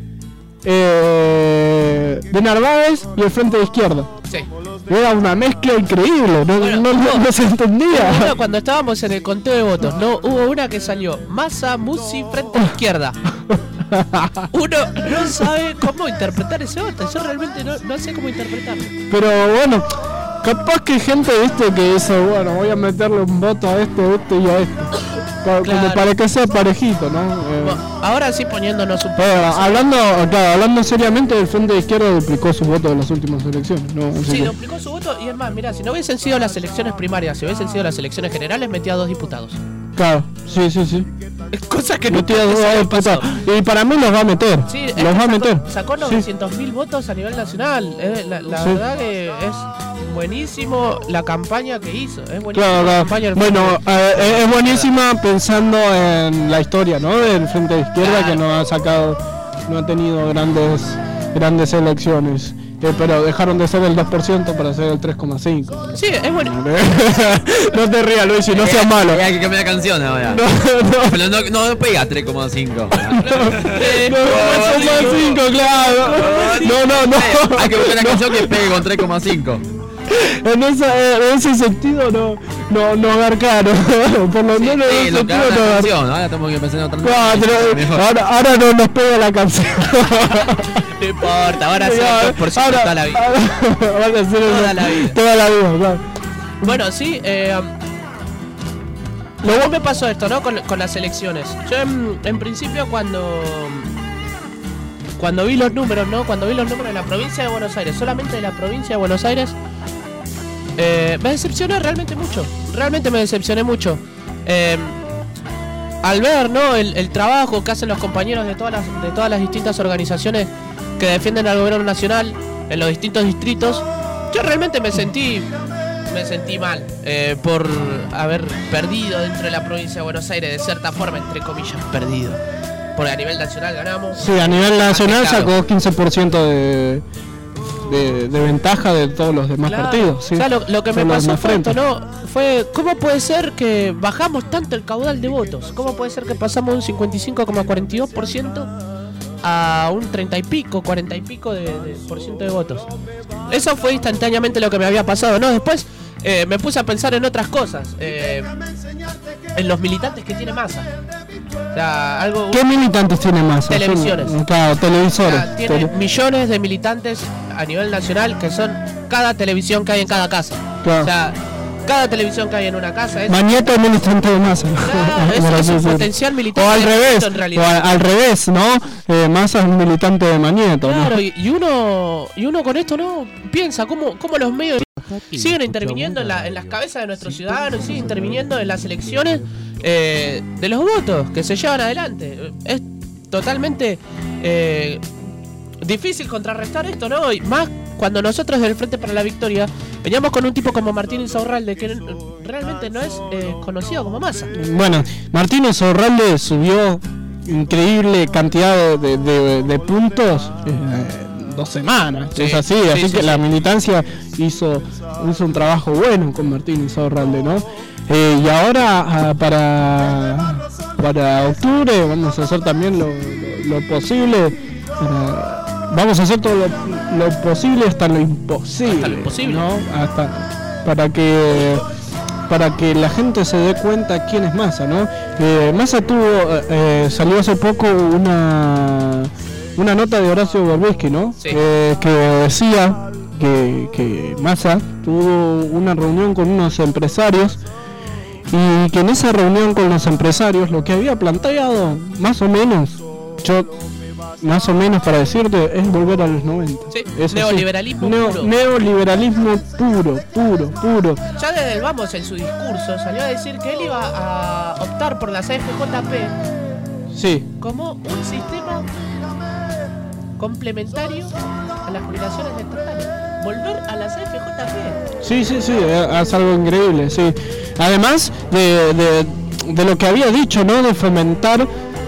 de Narváez y el Frente de Izquierda. Sí. Era una mezcla increíble, no se entendía. Bueno, cuando estábamos en el conteo de votos, no hubo una que salió Massa, Musi, Frente a Izquierda. Uno no sabe cómo interpretar ese voto. Yo realmente no sé cómo interpretarlo. Pero bueno, capaz que gente, viste, que dice, bueno, voy a meterle un voto a este y a este. Como para que sea parejito, ¿no? Bueno, ahora sí poniéndonos un poco... hablando seriamente, el Frente de Izquierda duplicó su voto en las últimas elecciones, ¿no? Sí, duplicó su voto y es más, mira, si no hubiesen sido las elecciones primarias, si hubiesen sido las elecciones generales, metía 2 diputados. Claro, sí. Cosa que no metía 2 diputados. Y para mí los va a meter. Sí, los va a meter. Sacó 900.000 votos a nivel nacional. La verdad que es buenísimo la campaña que hizo. Es buenísima la campaña del bueno, es buenísima pensando en la historia, ¿no? Del Frente de Izquierda, que no ha tenido grandes elecciones. Pero dejaron de ser el 2% para ser el 3,5%. Sí, es bueno. No te rías, Luis, no seas malo. Hay que cambiar la canción ahora. Pero no pega 3,5. 3,5, claro. No. Hay que buscar una canción que pegue con 3,5. En ese sentido no agarcaron. Por lo menos en ese sentido no agarcaron. Ahora tenemos que pensar en otra. Ahora no nos pega la canción. No importa, ahora sí el 2% toda la vida. Toda la vida, claro. Bueno, sí, luego me pasó esto, ¿no? Con las elecciones. Yo en principio cuando vi los números, ¿no? Cuando vi los números de la provincia de Buenos Aires, solamente de la provincia de Buenos Aires, me decepcioné realmente mucho. Realmente me decepcioné mucho. Al ver, ¿no? El trabajo que hacen los compañeros de todas las distintas organizaciones que defienden al gobierno nacional en los distintos distritos, yo realmente me sentí mal por haber perdido dentro de la provincia de Buenos Aires, de cierta forma, entre comillas, perdido. Porque a nivel nacional ganamos. Sí, a nivel nacional sacó 15% de ventaja de todos los demás partidos. Sí. O sea, lo que me pasó fue esto, ¿no? Fue, ¿cómo puede ser que bajamos tanto el caudal de votos? ¿Cómo puede ser que pasamos de un 55,42% a un 30 y pico, 40 y pico de por ciento de votos? Eso fue instantáneamente lo que me había pasado, ¿no? Después me puse a pensar en otras cosas, en los militantes que tiene Massa. O sea, ¿qué militantes tiene Massa? Televisiones. Claro, televisores. O sea, tiene millones de militantes a nivel nacional que son cada televisión que hay en cada casa. Claro. O sea, cada televisión que hay en una casa es... Mañeto es militante de Massa. Claro, es un potencial militante. O al revés, en realidad. al revés, ¿no? Massa es un militante de Mañeto. Claro, ¿no? y uno con esto no piensa cómo los medios siguen interviniendo en las cabezas de nuestros ciudadanos, siguen interviniendo en las elecciones de los votos que se llevan adelante. Es totalmente difícil contrarrestar esto, ¿no? Y más cuando nosotros del Frente para la Victoria veníamos con un tipo como Martín Insaurralde, que realmente no es conocido como Massa. Bueno, Martín Insaurralde subió increíble cantidad de puntos 2 semanas. Sí, es así, que la militancia hizo un trabajo bueno con Martín Insaurralde, ¿no? Y ahora para octubre vamos a hacer también lo posible vamos a hacer todo lo posible hasta lo imposible, hasta lo imposible, ¿no? Hasta para que para que la gente se dé cuenta quién es Massa, ¿no? Massa salió hace poco una nota de Horacio Berbisky, ¿no? Sí. Que decía que Massa tuvo una reunión con unos empresarios y que en esa reunión con los empresarios lo que había planteado, más o menos para decirte, es volver a los 90. Sí, Eso neoliberalismo sí. puro. Neoliberalismo puro. Ya desde el vamos en su discurso salió a decir que él iba a optar por la CFJP Sí. como un sistema complementario a las jubilaciones estatales. Volver a la CFJP. Sí, es algo increíble, sí. Además de lo que había dicho, ¿no? De fomentar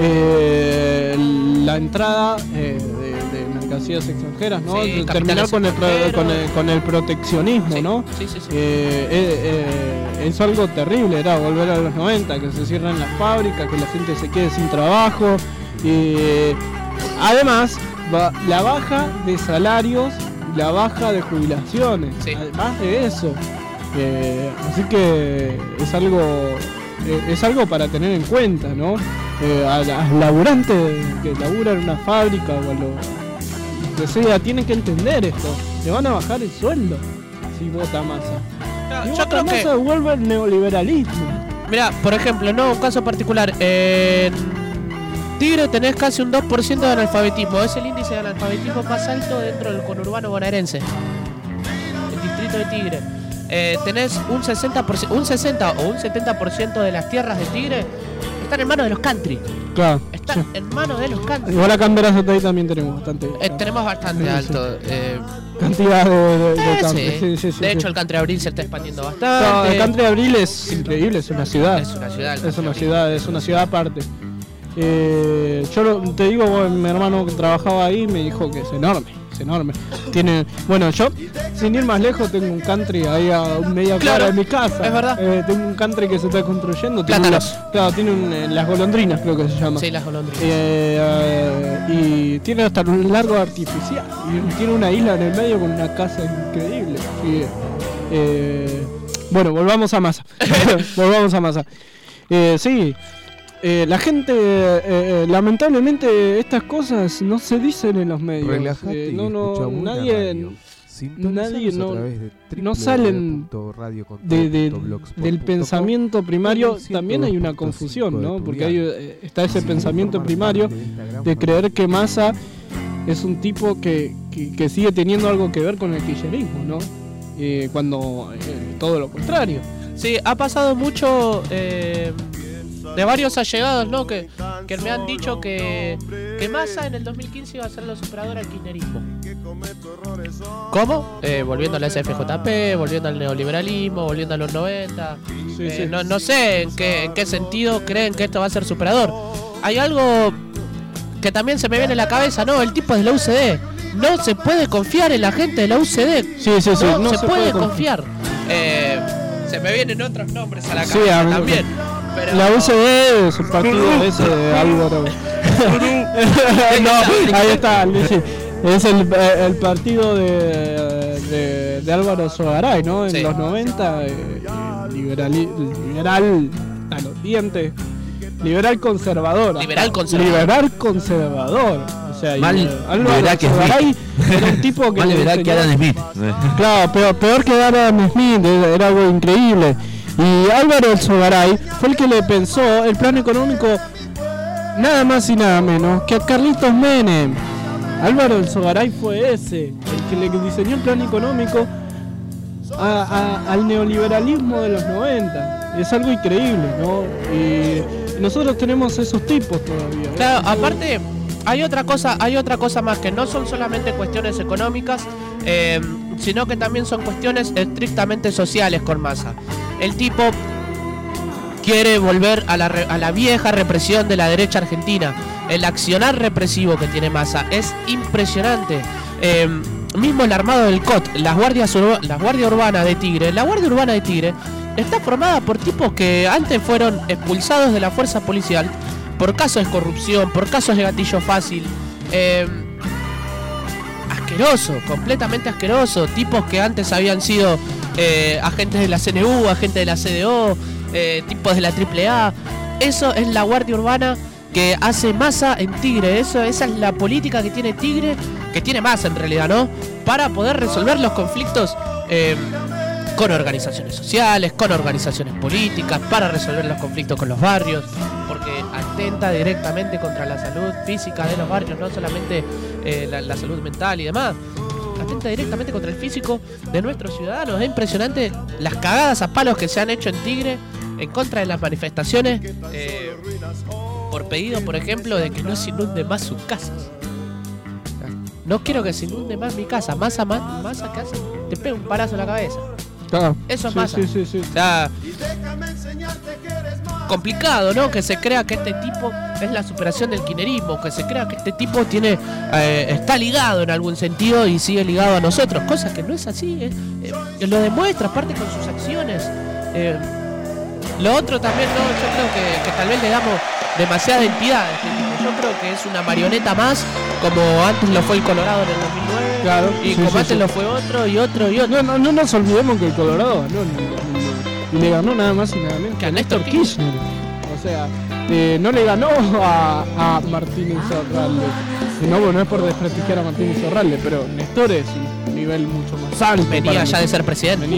la entrada de mercancías extranjeras, ¿no? Sí, De terminar con el proteccionismo, sí, ¿no? Sí. Es algo terrible, era volver a los 90, que se cierren las fábricas, que la gente se quede sin trabajo. Además, la baja de salarios, la baja de jubilaciones, sí. Además de eso. Así que es algo para tener en cuenta, ¿no? Al laburante que labura en una fábrica o lo que sea, tiene que entender esto. Le van a bajar el sueldo si vota Massa. Si vota Massa, vuelve el neoliberalismo. Mira, por ejemplo, no, un caso particular. En Tigre tenés casi un 2% de analfabetismo. Es el índice de analfabetismo más alto dentro del conurbano bonaerense. El distrito de Tigre. Tenés un 60% o un 70% de las tierras de Tigre están en manos de los country. Claro. Están en manos de los country. Igual acá en Verazategui también tenemos bastante. Tenemos bastante alto. Cantidad de country. Sí. De hecho, el country Abril se está expandiendo bastante. No, el country Abril es increíble, es una ciudad. Es una ciudad aparte. Yo te digo, mi hermano que trabajaba ahí me dijo que es enorme. Yo, sin ir más lejos, tengo un country ahí a media cuadra de mi casa. Es verdad. Tengo un country que se está construyendo. Plátanos. Tiene las golondrinas, creo que se llama. Sí, las golondrinas. Y tiene hasta un largo artificial. Y tiene una isla en el medio con una casa increíble. Bueno, volvamos a Massa. Sí. La gente, lamentablemente, estas cosas no se dicen en los medios. Relájate nadie no salen del pensamiento primario. También hay una confusión, ¿no? Porque está ese pensamiento primario de creer que Massa es un tipo que sigue teniendo algo que ver con el kirchnerismo, ¿no? Cuando todo lo contrario. Sí, ha pasado mucho de varios allegados, ¿no? Que me han dicho que Massa en el 2015 iba a ser la superadora del kirchnerismo. ¿Cómo? Volviendo a la SFJP, volviendo al neoliberalismo, volviendo a los 90. Sí. No sé en qué sentido creen que esto va a ser superador. Hay algo que también se me viene a la cabeza, ¿no? El tipo es de la UCD. No se puede confiar en la gente de la UCD. Sí. No se puede confiar. Se me vienen otros nombres a la cabeza también. Pero... La UCD es un partido ese de Álvaro. No, ahí está. Es el partido de Álvaro Sogaray, ¿no? En los 90, liberal a los dientes. Liberal conservador. Liberal conservador. O sea, Álvaro Sogaray era un tipo que... Más liberal que Adam Smith. Claro, peor que Adam Smith, era algo increíble. Y Álvaro Sogaray fue el que le pensó el plan económico nada más y nada menos que a Carlitos Menem. Álvaro Sogaray fue ese, el que le diseñó el plan económico al neoliberalismo de los 90. Es algo increíble, ¿no? Y nosotros tenemos esos tipos todavía, ¿no? Claro, aparte hay otra cosa más, que no son solamente cuestiones económicas, sino que también son cuestiones estrictamente sociales con Massa. El tipo quiere volver a la vieja represión de la derecha argentina. El accionar represivo que tiene Massa es impresionante. Mismo el armado del COT, la Guardia Urbana de Tigre. La Guardia Urbana de Tigre está formada por tipos que antes fueron expulsados de la fuerza policial por casos de corrupción, por casos de gatillo fácil. Asqueroso, completamente asqueroso. Tipos que antes habían sido agentes de la CNU, agentes de la CDO, tipos de la AAA. Eso es la Guardia Urbana que hace Massa en Tigre. Esa es la política que tiene Tigre, que tiene Massa en realidad, ¿no? Para poder resolver los conflictos con organizaciones sociales, con organizaciones políticas, para resolver los conflictos con los barrios, porque atenta directamente contra la salud física de los barrios, no solamente la salud mental y demás. Atenta directamente contra el físico de nuestros ciudadanos. Es impresionante las cagadas a palos que se han hecho en Tigre en contra de las manifestaciones por pedido, por ejemplo, de que no se inunde más sus casas. No quiero que se inunde más mi casa. Massa ¿qué hace? Te pega un palazo en la cabeza. Eso es Massa. Sí. O sea, complicado, ¿no? Que se crea que este tipo es la superación del kirchnerismo, que se crea que este tipo está ligado en algún sentido y sigue ligado a nosotros, cosa que no es así. Lo demuestra, aparte con sus acciones. Lo otro también, ¿no? Yo creo que tal vez le damos demasiada entidad a este tipo. Yo creo que es una marioneta más, como antes lo fue el Colorado en el 2009, claro, y como antes lo fue otro y otro. No nos olvidemos que el Colorado y le ganó nada más y nada menos que a Néstor Kirchner. O sea, no le ganó a Martín Insaurralde. No es por desprestigiar a Martín Insaurralde, pero Néstor es un nivel mucho más alto. Venía ya de ser presidente.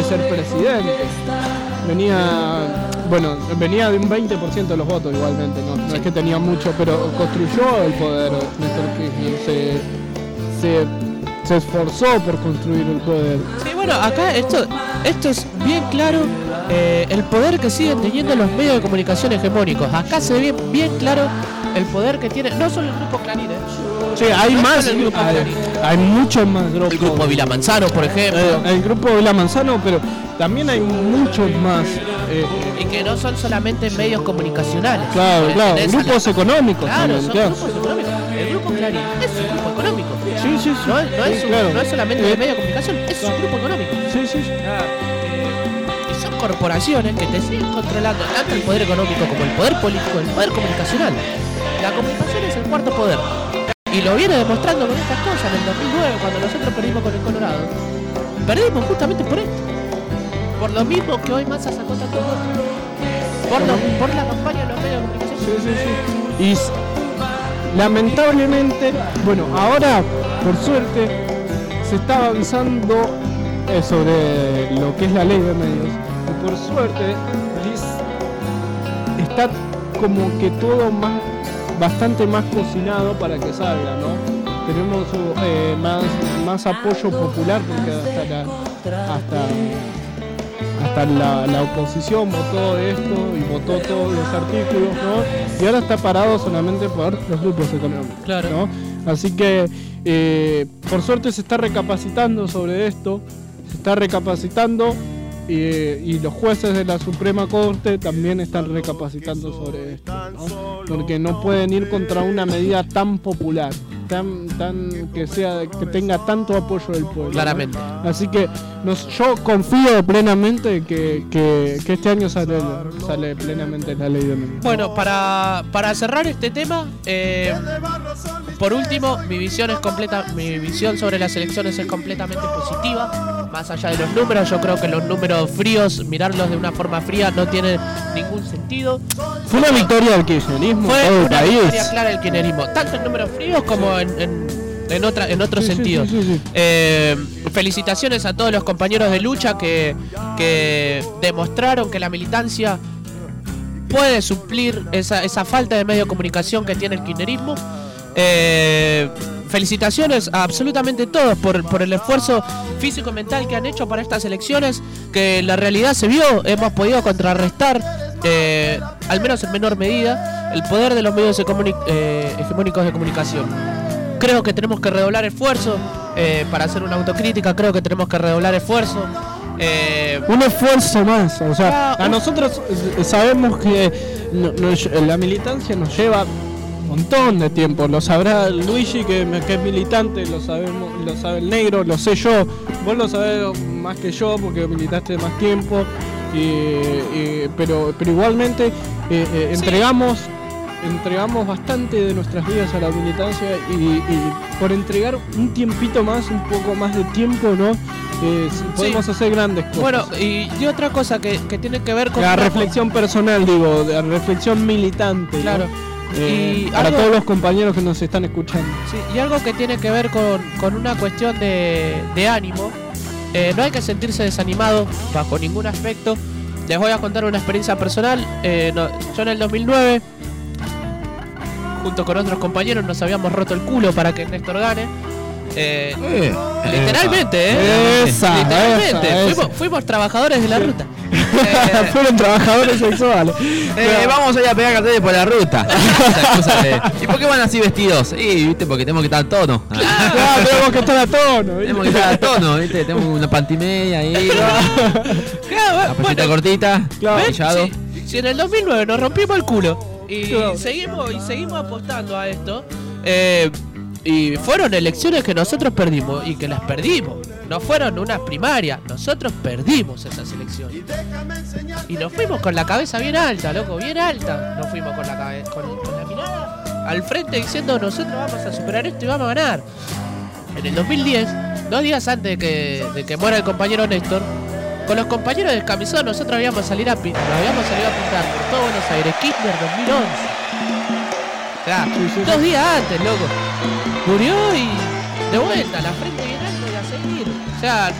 Venía de un 20% de los votos igualmente, no es que tenía mucho, pero construyó el poder. Néstor Kirchner se esforzó por construir el poder. Sí, bueno, acá esto es bien claro, el poder que siguen teniendo los medios de comunicación hegemónicos. Acá se ve bien claro el poder que tiene, no solo el Grupo Clarín, Sí, hay más, hay muchos más grupos. El Grupo Vila Manzano, por ejemplo. El Grupo Vila Manzano, pero también hay muchos más. Y que no son solamente medios comunicacionales. Claro, grupos económicos. Claro, también, son grupos económicos. El Grupo Clarín es un grupo económico. Sí. No es solamente de medio de comunicación, es un grupo económico. Sí. Y son corporaciones que te siguen controlando tanto el poder económico como el poder político, el poder comunicacional. La comunicación es el cuarto poder. Y lo viene demostrando con estas cosas. En el 2009, cuando nosotros perdimos con el Colorado, perdimos justamente por esto. Por lo mismo que hoy Massa sacó tantos votos. Por la campaña de los medios de comunicación. Sí. Y lamentablemente, bueno, ahora, por suerte, se está avanzando sobre lo que es la ley de medios. Y por suerte, está como que todo bastante más cocinado para que salga, ¿no? Tenemos más apoyo popular, porque hasta la oposición votó esto y votó todos los artículos, ¿no? Y ahora está parado solamente por los grupos económicos, claro, ¿no? Así que por suerte se está recapacitando sobre esto, y los jueces de la Suprema Corte también están recapacitando sobre esto, ¿no? Porque no pueden ir contra una medida tan popular, que tenga tanto apoyo del pueblo. Claramente. ¿no? Así que yo confío plenamente que este año sale plenamente la ley de medios. Bueno, para cerrar este tema, por último, mi visión sobre las elecciones es completamente positiva. Más allá de los números, yo creo que los números fríos, mirarlos de una forma fría no tiene ningún sentido. Fue una victoria del kirchnerismo. Fue todo una el país. victoria clara del kirchnerismo, tanto en números fríos como en otros sentidos. Sí. Felicitaciones a todos los compañeros de lucha que demostraron que la militancia puede suplir esa falta de medio de comunicación que tiene el kirchnerismo. Felicitaciones a absolutamente todos por el esfuerzo físico y mental que han hecho para estas elecciones, que la realidad se vio. Hemos podido contrarrestar, al menos en menor medida, el poder de los medios hegemónicos de comunicación. Creo que tenemos que redoblar esfuerzo para hacer una autocrítica. Creo que tenemos que redoblar esfuerzo. Un esfuerzo más. O sea, a nosotros sabemos que la militancia nos lleva montón de tiempo, lo sabrá Luigi que es militante, lo sabe el negro, lo sé yo, vos lo sabés más que yo porque militaste más tiempo, pero igualmente entregamos bastante de nuestras vidas a la militancia y por entregar un tiempito más, un poco más de tiempo, ¿no? podemos hacer grandes cosas. Bueno, y otra cosa que tiene que ver con la reflexión personal, digo, la reflexión militante. Claro. ¿no? Para todos los compañeros que nos están escuchando. Sí, y algo que tiene que ver con una cuestión de ánimo. No hay que sentirse desanimado bajo ningún aspecto. Les voy a contar una experiencia personal. Yo en el 2009, junto con otros compañeros, nos habíamos roto el culo para que Néstor gane. Literalmente, literalmente. Fuimos trabajadores de la ruta. Fueron trabajadores sexuales. Vamos a ir a pegar carteles por la ruta. ¿Y por qué van así vestidos? Viste, porque tenemos que estar a tono. Claro, tenemos que estar a tono. Tenemos que estar a tono, ¿viste? Tenemos una pantimedia ahí. Claro, la pollita cortita, claro. Si en el 2009 nos rompimos el culo y seguimos apostando a esto, y fueron elecciones que nosotros perdimos y que las perdimos. No fueron unas primarias, nosotros perdimos esas elecciones. Y nos fuimos con la cabeza bien alta, loco, bien alta. Nos fuimos con la cabeza, con la mirada al frente diciendo nosotros vamos a superar esto y vamos a ganar. En el 2010, 2 días antes de que muera el compañero Néstor, con los compañeros descamisados nosotros habíamos salido a pintar por todo Buenos Aires, Kirchner 2011. O sea, 2 días antes, loco. Murió y de vuelta, la frente bien alta y a seguir. O sea,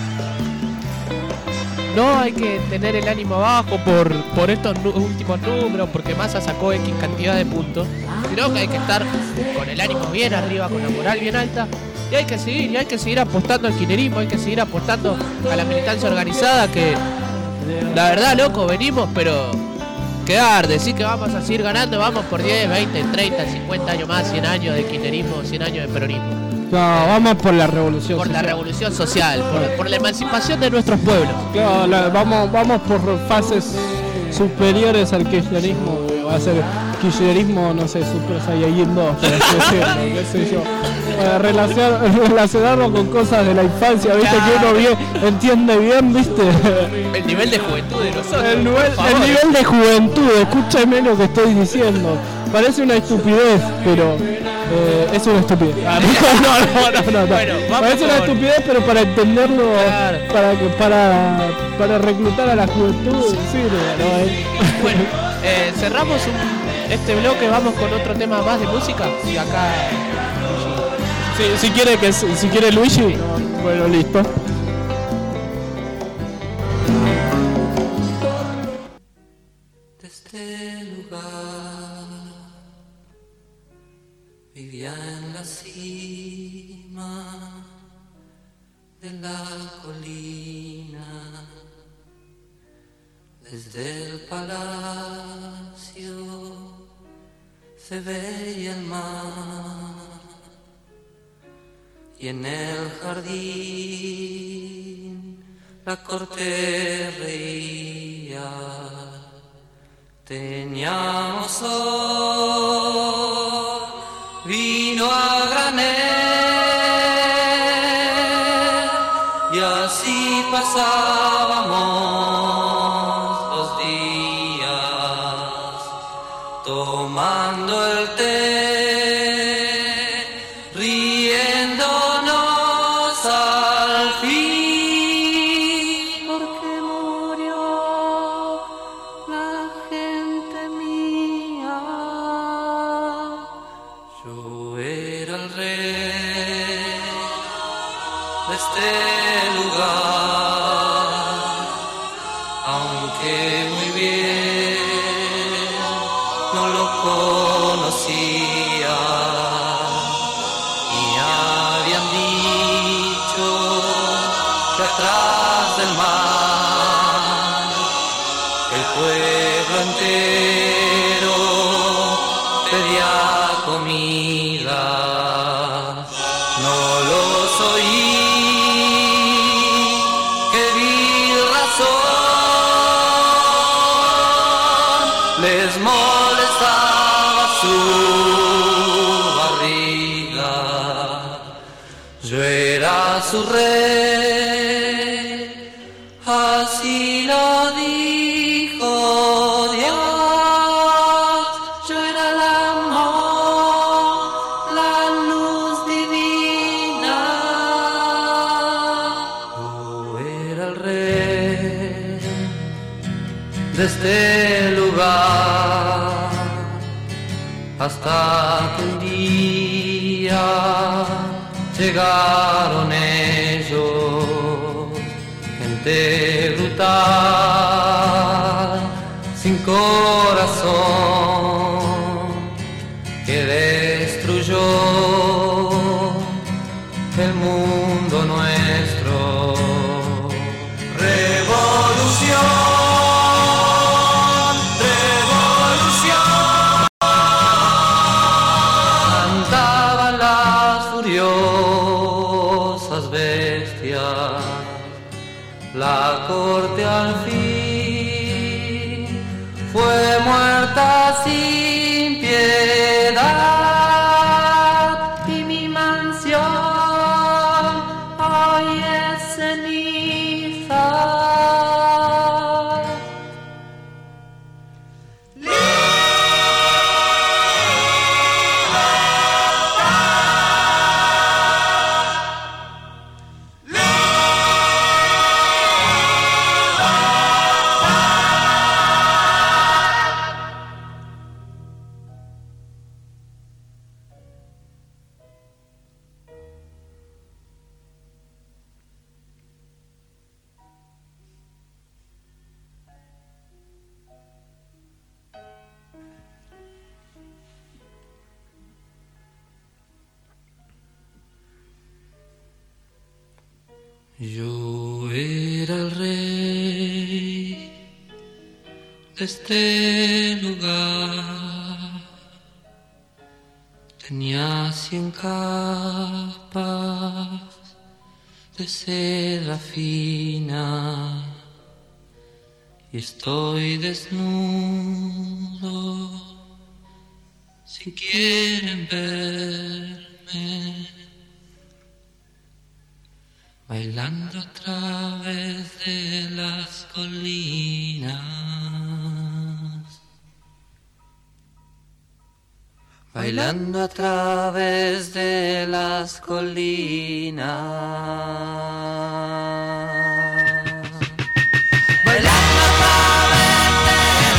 no hay que tener el ánimo bajo por estos últimos números, porque Massa sacó X cantidad de puntos, sino que hay que estar con el ánimo bien arriba, con la moral bien alta, y hay que seguir apostando al kirchnerismo, hay que seguir apostando a la militancia organizada, que la verdad, loco, venimos, pero decir que vamos a seguir ganando, vamos por 10, 20, 30, 50 años más, 100 años de kirchnerismo, 100 años de peronismo. No, vamos por la revolución social. Por la revolución social, por la emancipación de nuestros pueblos. Claro, vamos por fases superiores al kirchnerismo. Va a ser kirchnerismo, no sé, Super Saiyajin 2, qué sé yo. Relacionarlo con cosas de la infancia, viste, claro. Que uno entiende bien, viste. El nivel de juventud de nosotros. El nivel de juventud, escúchame lo que estoy diciendo. Parece una estupidez, pero es una estupidez. No. Bueno, parece una estupidez, pero para entenderlo, claro. para reclutar a la juventud, sirve, ¿no? Bueno, cerramos este bloque, vamos con otro tema más de música. Y acá si quiere Luigi, bueno, listo. Desde el lugar vivía en la cima de la colina, desde el palacio se veía el mar. Y en el jardín la corte reía. Teníamos sol, vino a granel, y así pasábamos los días, tomando el té. Su rey, así lo dijo Dios. Yo era el amor, la luz divina. de este lugar, hasta que un día llegaron ellos, gente brutal, sin corazón, que destruyó el mundo nuestro. Revolución, revolución, cantaban las furiosas bestias, la corte al fin fue muerta sin piedad, y mi mansión hoy es ceniza. Yo era el rey de este lugar, tenía 100 capas de seda fina y estoy desnudo si quieren verme. Bailando a través de las colinas, bailando a través de las colinas, bailando a través de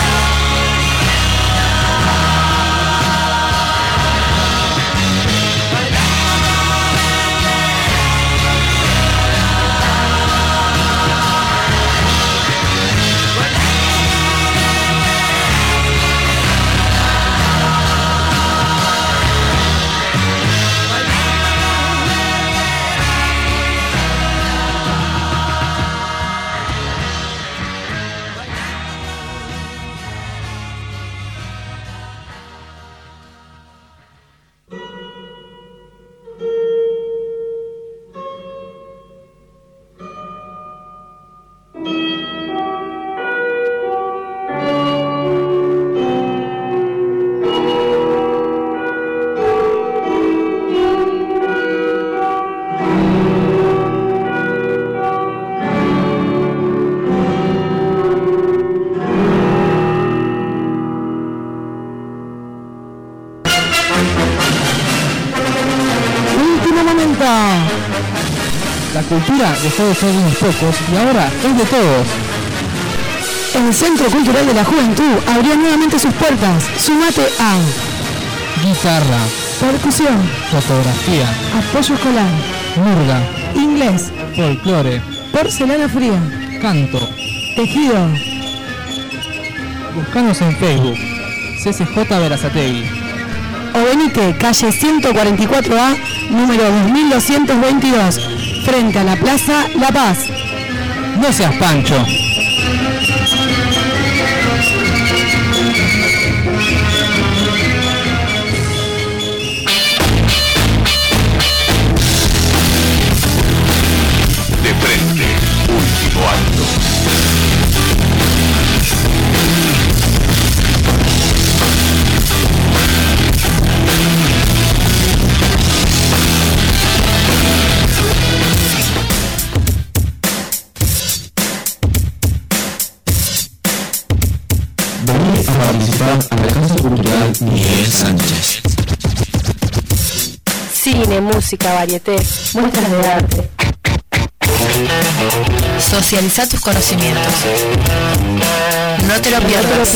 La cultura dejó de ser de unos pocos y ahora es de todos. El Centro Cultural de la Juventud abrió nuevamente sus puertas. Sumate a guitarra, percusión, fotografía, apoyo escolar, murga, inglés, folclore, porcelana fría, canto, tejido. Buscanos en Facebook, CCJ Berazategui. O venite, calle 144A, número 2222, frente a la Plaza La Paz. No seas Pancho. De frente, último acto. Vení a participar a la Casa Cultural Miguel Sánchez. Cine, música, varieté, muestras de arte. Socializa tus conocimientos. No te lo pierdas.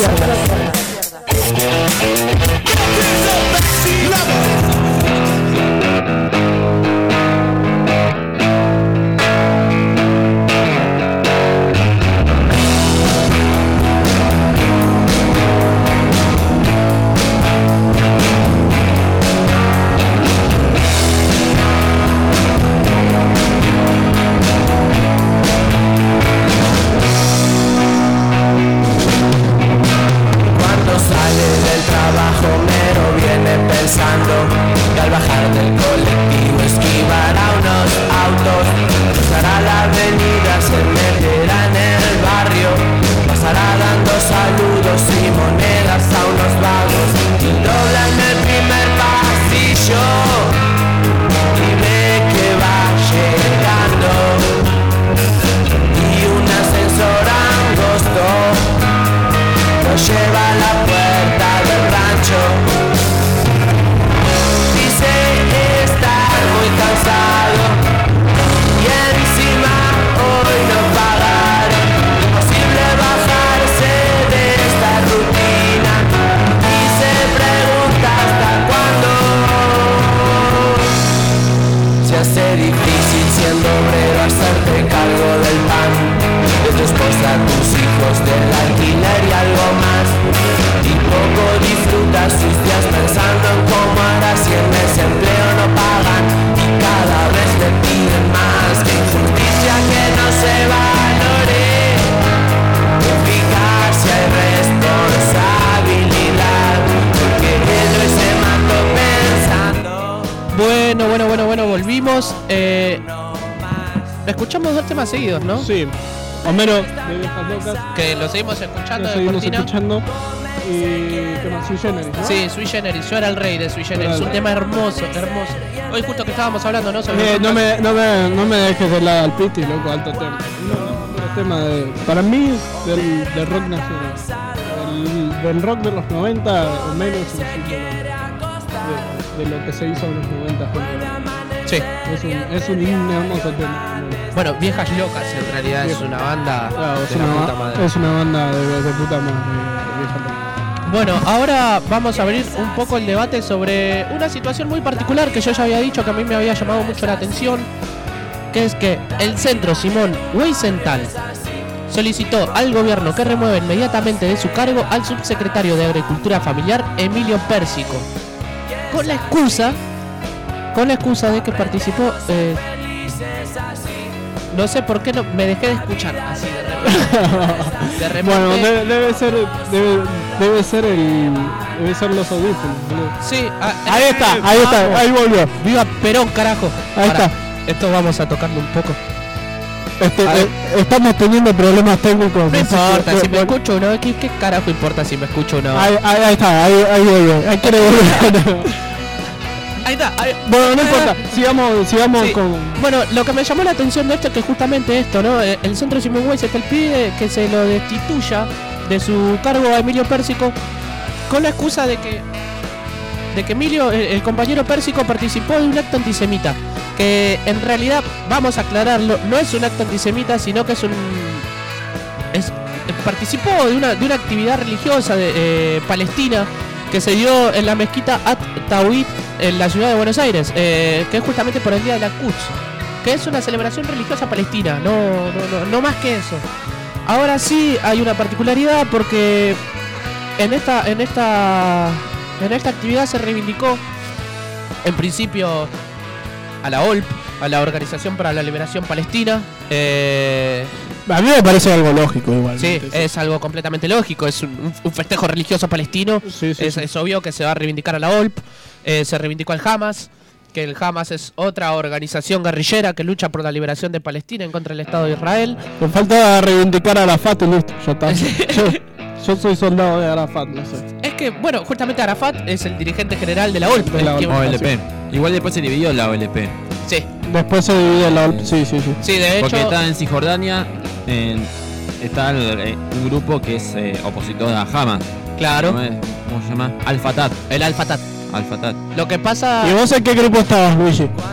Que al bajar del colectivo esquivará unos autos, cruzará la avenida, se meterá en el barrio, pasará dando saludos y monedas a unos vagos y dobla en el primer pasillo y ve que va llegando y un ascensor angosto lo lleva a la puerta del rancho. Muy cansado y encima hoy no pagaron. Imposible bajarse de esta rutina y se pregunta hasta cuándo. Se hace difícil siendo obrero hacerte cargo del pan, de tu esposa, tus hijos, del alquiler y algo más. Y poco disfrutas sus días pensando en cómo harás si en desempleo no pagan y cada vez te piden más. Que injusticia que no se valore, eficacia y responsabilidad, porque Pedro se mató pensando. Bueno, volvimos. Escuchamos 2 temas seguidos, ¿no? Sí. Homero de Viejas Locas. Que lo seguimos escuchando. Lo seguimos escuchando. Y ¿qué más? Sui Generis, ¿no? Sí, Sui Generis. Yo era el rey de Sui Generis. Un tema hermoso. Hoy justo que estábamos hablando, ¿no? Sobre no me dejes de lado al Piti, loco, alto tema. Un tema para mí del rock nacional. Del rock de los 90, o menos de lo que se hizo en los 90. Sí. Es un hermoso tema. Bueno, Viejas Locas en realidad es una banda de puta madre. Es una banda de puta madre, Viejas Locas. Bueno, ahora vamos a abrir un poco el debate sobre una situación muy particular que yo ya había dicho que a mí me había llamado mucho la atención, que es que el Centro Simón Wiesenthal solicitó al gobierno que remueva inmediatamente de su cargo al subsecretario de Agricultura Familiar, Emilio Pérsico, con la excusa de que participó. No sé por qué no me dejé de escuchar así de repente. Bueno, debe ser los audífonos, boludo. Sí, ahí está, ahí volvió. Viva Perón, carajo. Ahí está. Esto vamos a tocarlo un poco. Estamos teniendo problemas técnicos. No importa, si me escucho uno, ¿qué carajo importa si me escucho uno? Ahí está, ahí volvió. Ahí quiere volver. Ahí está. Bueno, no importa, sigamos sí. con... Bueno, lo que me llamó la atención de esto es que justamente esto, ¿no? El Centro Simón Wiesenthal pide que se lo destituya de su cargo a Emilio Pérsico con la excusa de que Emilio, el compañero Pérsico, participó de un acto antisemita, que en realidad, vamos a aclararlo, no es un acto antisemita, sino que participó de una actividad religiosa palestina que se dio en la mezquita At-Tawhid en la ciudad de Buenos Aires, que es justamente por el día de la Quds, que es una celebración religiosa palestina, no más que eso. Ahora sí hay una particularidad porque en esta actividad se reivindicó en principio a la OLP, a la Organización para la Liberación Palestina. A mí me parece algo lógico igual. Sí, es algo completamente lógico, es un festejo religioso palestino. Sí. Es obvio que se va a reivindicar a la OLP, se reivindicó al Hamas, que el Hamas es otra organización guerrillera que lucha por la liberación de Palestina en contra del Estado de Israel. Me falta reivindicar a Arafat y listo, ya está. Yo soy soldado de Arafat, no sé. Es que, bueno, justamente Arafat es el dirigente general de la OLP. OLP. Sí. Igual después se dividió la OLP. Sí. Después se dividió la OLP, sí. Sí, de hecho. Porque está en Cisjordania, está un grupo que es opositor a Hamas. Claro. ¿Cómo se llama? Al-Fatah. El Al-Fatah. Al-Fatah. Lo que pasa... ¿Y vos en qué grupo estabas, Luigi?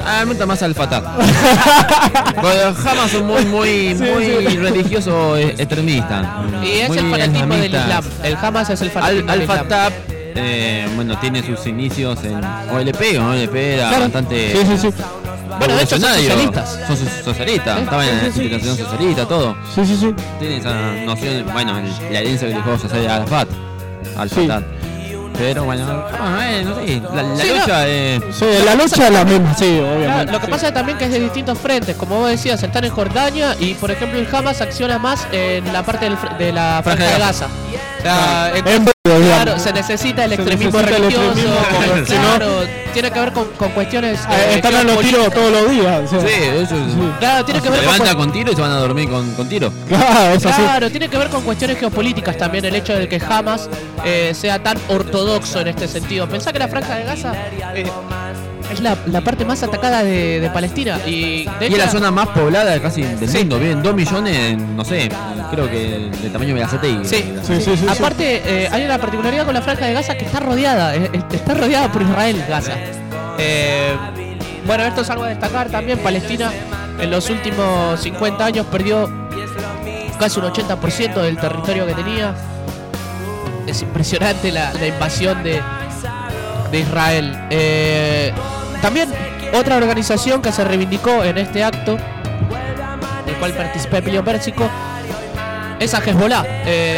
me gusta más al Fatah. Hamas son muy religioso extremista. Y es el fanatismo del Islam. El Hamas es el fanatismo del Islam. Al-Fatah, bueno, tiene sus inicios en OLP era bastante... Sí. Bueno, de hecho son socialistas. Son socialistas, estaban en la institución socialista, todo. Sí. Tiene esa noción, bueno, la herencia que dejó Yasser Arafat, al-Fatah. Pero bueno, no sé, la lucha es... Sí, la lucha es la misma, sí, obviamente. Claro, lo que pasa también que es de distintos frentes, como vos decías, están en Jordania y por ejemplo el Hamas acciona más en la parte de la franja de Gaza. O sea, claro, se necesita el extremismo religioso, claro, tiene que ver con cuestiones... están a los tiros todos los días. O sea. Sí, eso es... Claro, tiene que ver se levanta con tiro y se van a dormir con tiro. Claro, tiene que ver con cuestiones geopolíticas también, el hecho de que Hamas sea tan ortodoxo en este sentido. Pensá que la franja de Gaza es la parte más atacada de Palestina y es la zona más poblada casi del mundo. Vienen 2 millones, no sé, creo que del tamaño de Belazategui. Sí. Aparte, hay una particularidad con la franja de Gaza que está rodeada por Israel, Gaza. Bueno, esto es algo a destacar también. Palestina en los últimos 50 años perdió casi un 80% del territorio que tenía. Es impresionante la invasión de Israel. También otra organización que se reivindicó en este acto, del cual participé Emilio Pérsico, es a Hezbollah.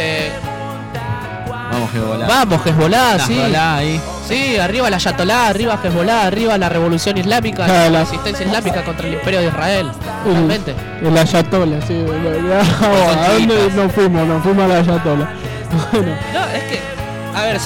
Vamos Hezbollah, sí. Ahí. Sí, arriba la Ayatollah, arriba Hezbollah, arriba la revolución islámica, la resistencia islámica contra el imperio de Israel. Realmente. El Ayatollah, sí. ¿A dónde nos fuimos? Nos fuimos a la Ayatollah. Bueno. No, es que, a ver,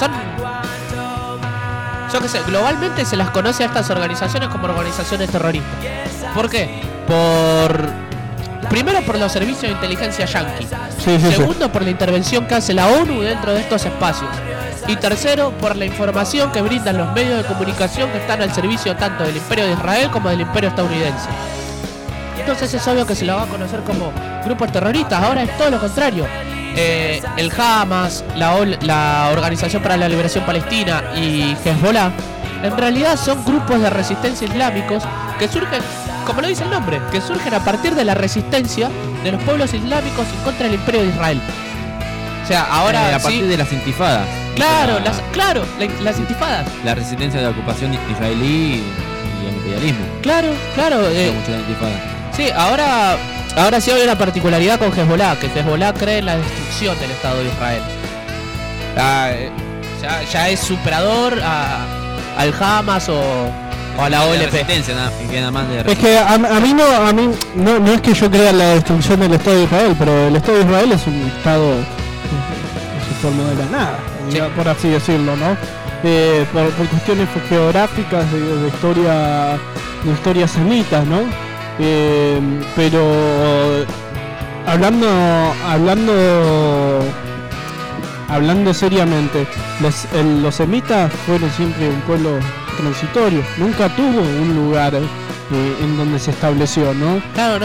yo qué sé, globalmente se las conoce a estas organizaciones como organizaciones terroristas. ¿Por qué? Primero por los servicios de inteligencia yanqui. Segundo, por la intervención que hace la ONU dentro de estos espacios. Y tercero, por la información que brindan los medios de comunicación que están al servicio tanto del imperio de Israel como del imperio estadounidense. Entonces es obvio que se lo va a conocer como grupos terroristas. Ahora es todo lo contrario. El Hamas, la Organización para la Liberación Palestina y Hezbollah en realidad son grupos de resistencia islámicos que surgen, como lo dice el nombre, que surgen a partir de la resistencia de los pueblos islámicos en contra del imperio de Israel. O sea, ahora a partir de las intifadas. Claro, las intifadas. La resistencia de la ocupación israelí y el imperialismo. Claro. Mucho la intifada. Sí, ahora sí hay una particularidad con Hezbollah, que Hezbollah cree en la destrucción del Estado de Israel. Ya es superador al Hamas o a la OLP. Es que a mí no es que yo crea en la destrucción del Estado de Israel, pero el Estado de Israel es un Estado que se formó de la nada, por así decirlo, ¿no? Por cuestiones geográficas de historias semitas, ¿no? Pero hablando seriamente, los semitas fueron siempre un pueblo transitorio, nunca tuvo un lugar en donde se estableció, ¿no? Claro,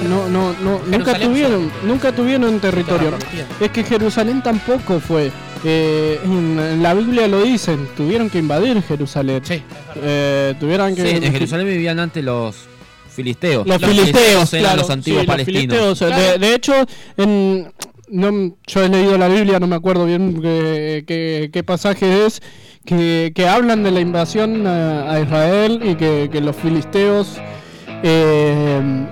nunca tuvieron territorio. Es que Jerusalén tampoco fue. En la Biblia lo dicen, tuvieron que invadir Jerusalén. En Jerusalén vivían antes los filisteos. Los filisteos eran claro, los antiguos palestinos. De hecho, yo he leído la Biblia, no me acuerdo bien qué pasaje es, que hablan de la invasión a Israel y que los filisteos, en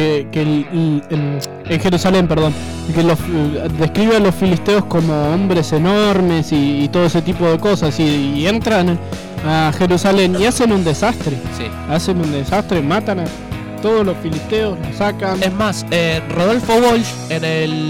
Jerusalén, perdón, que describe a los filisteos como hombres enormes y todo ese tipo de cosas, y entran a Jerusalén y hacen un desastre. Matan a todos los filisteos, los sacan. Es más, Rodolfo Walsh en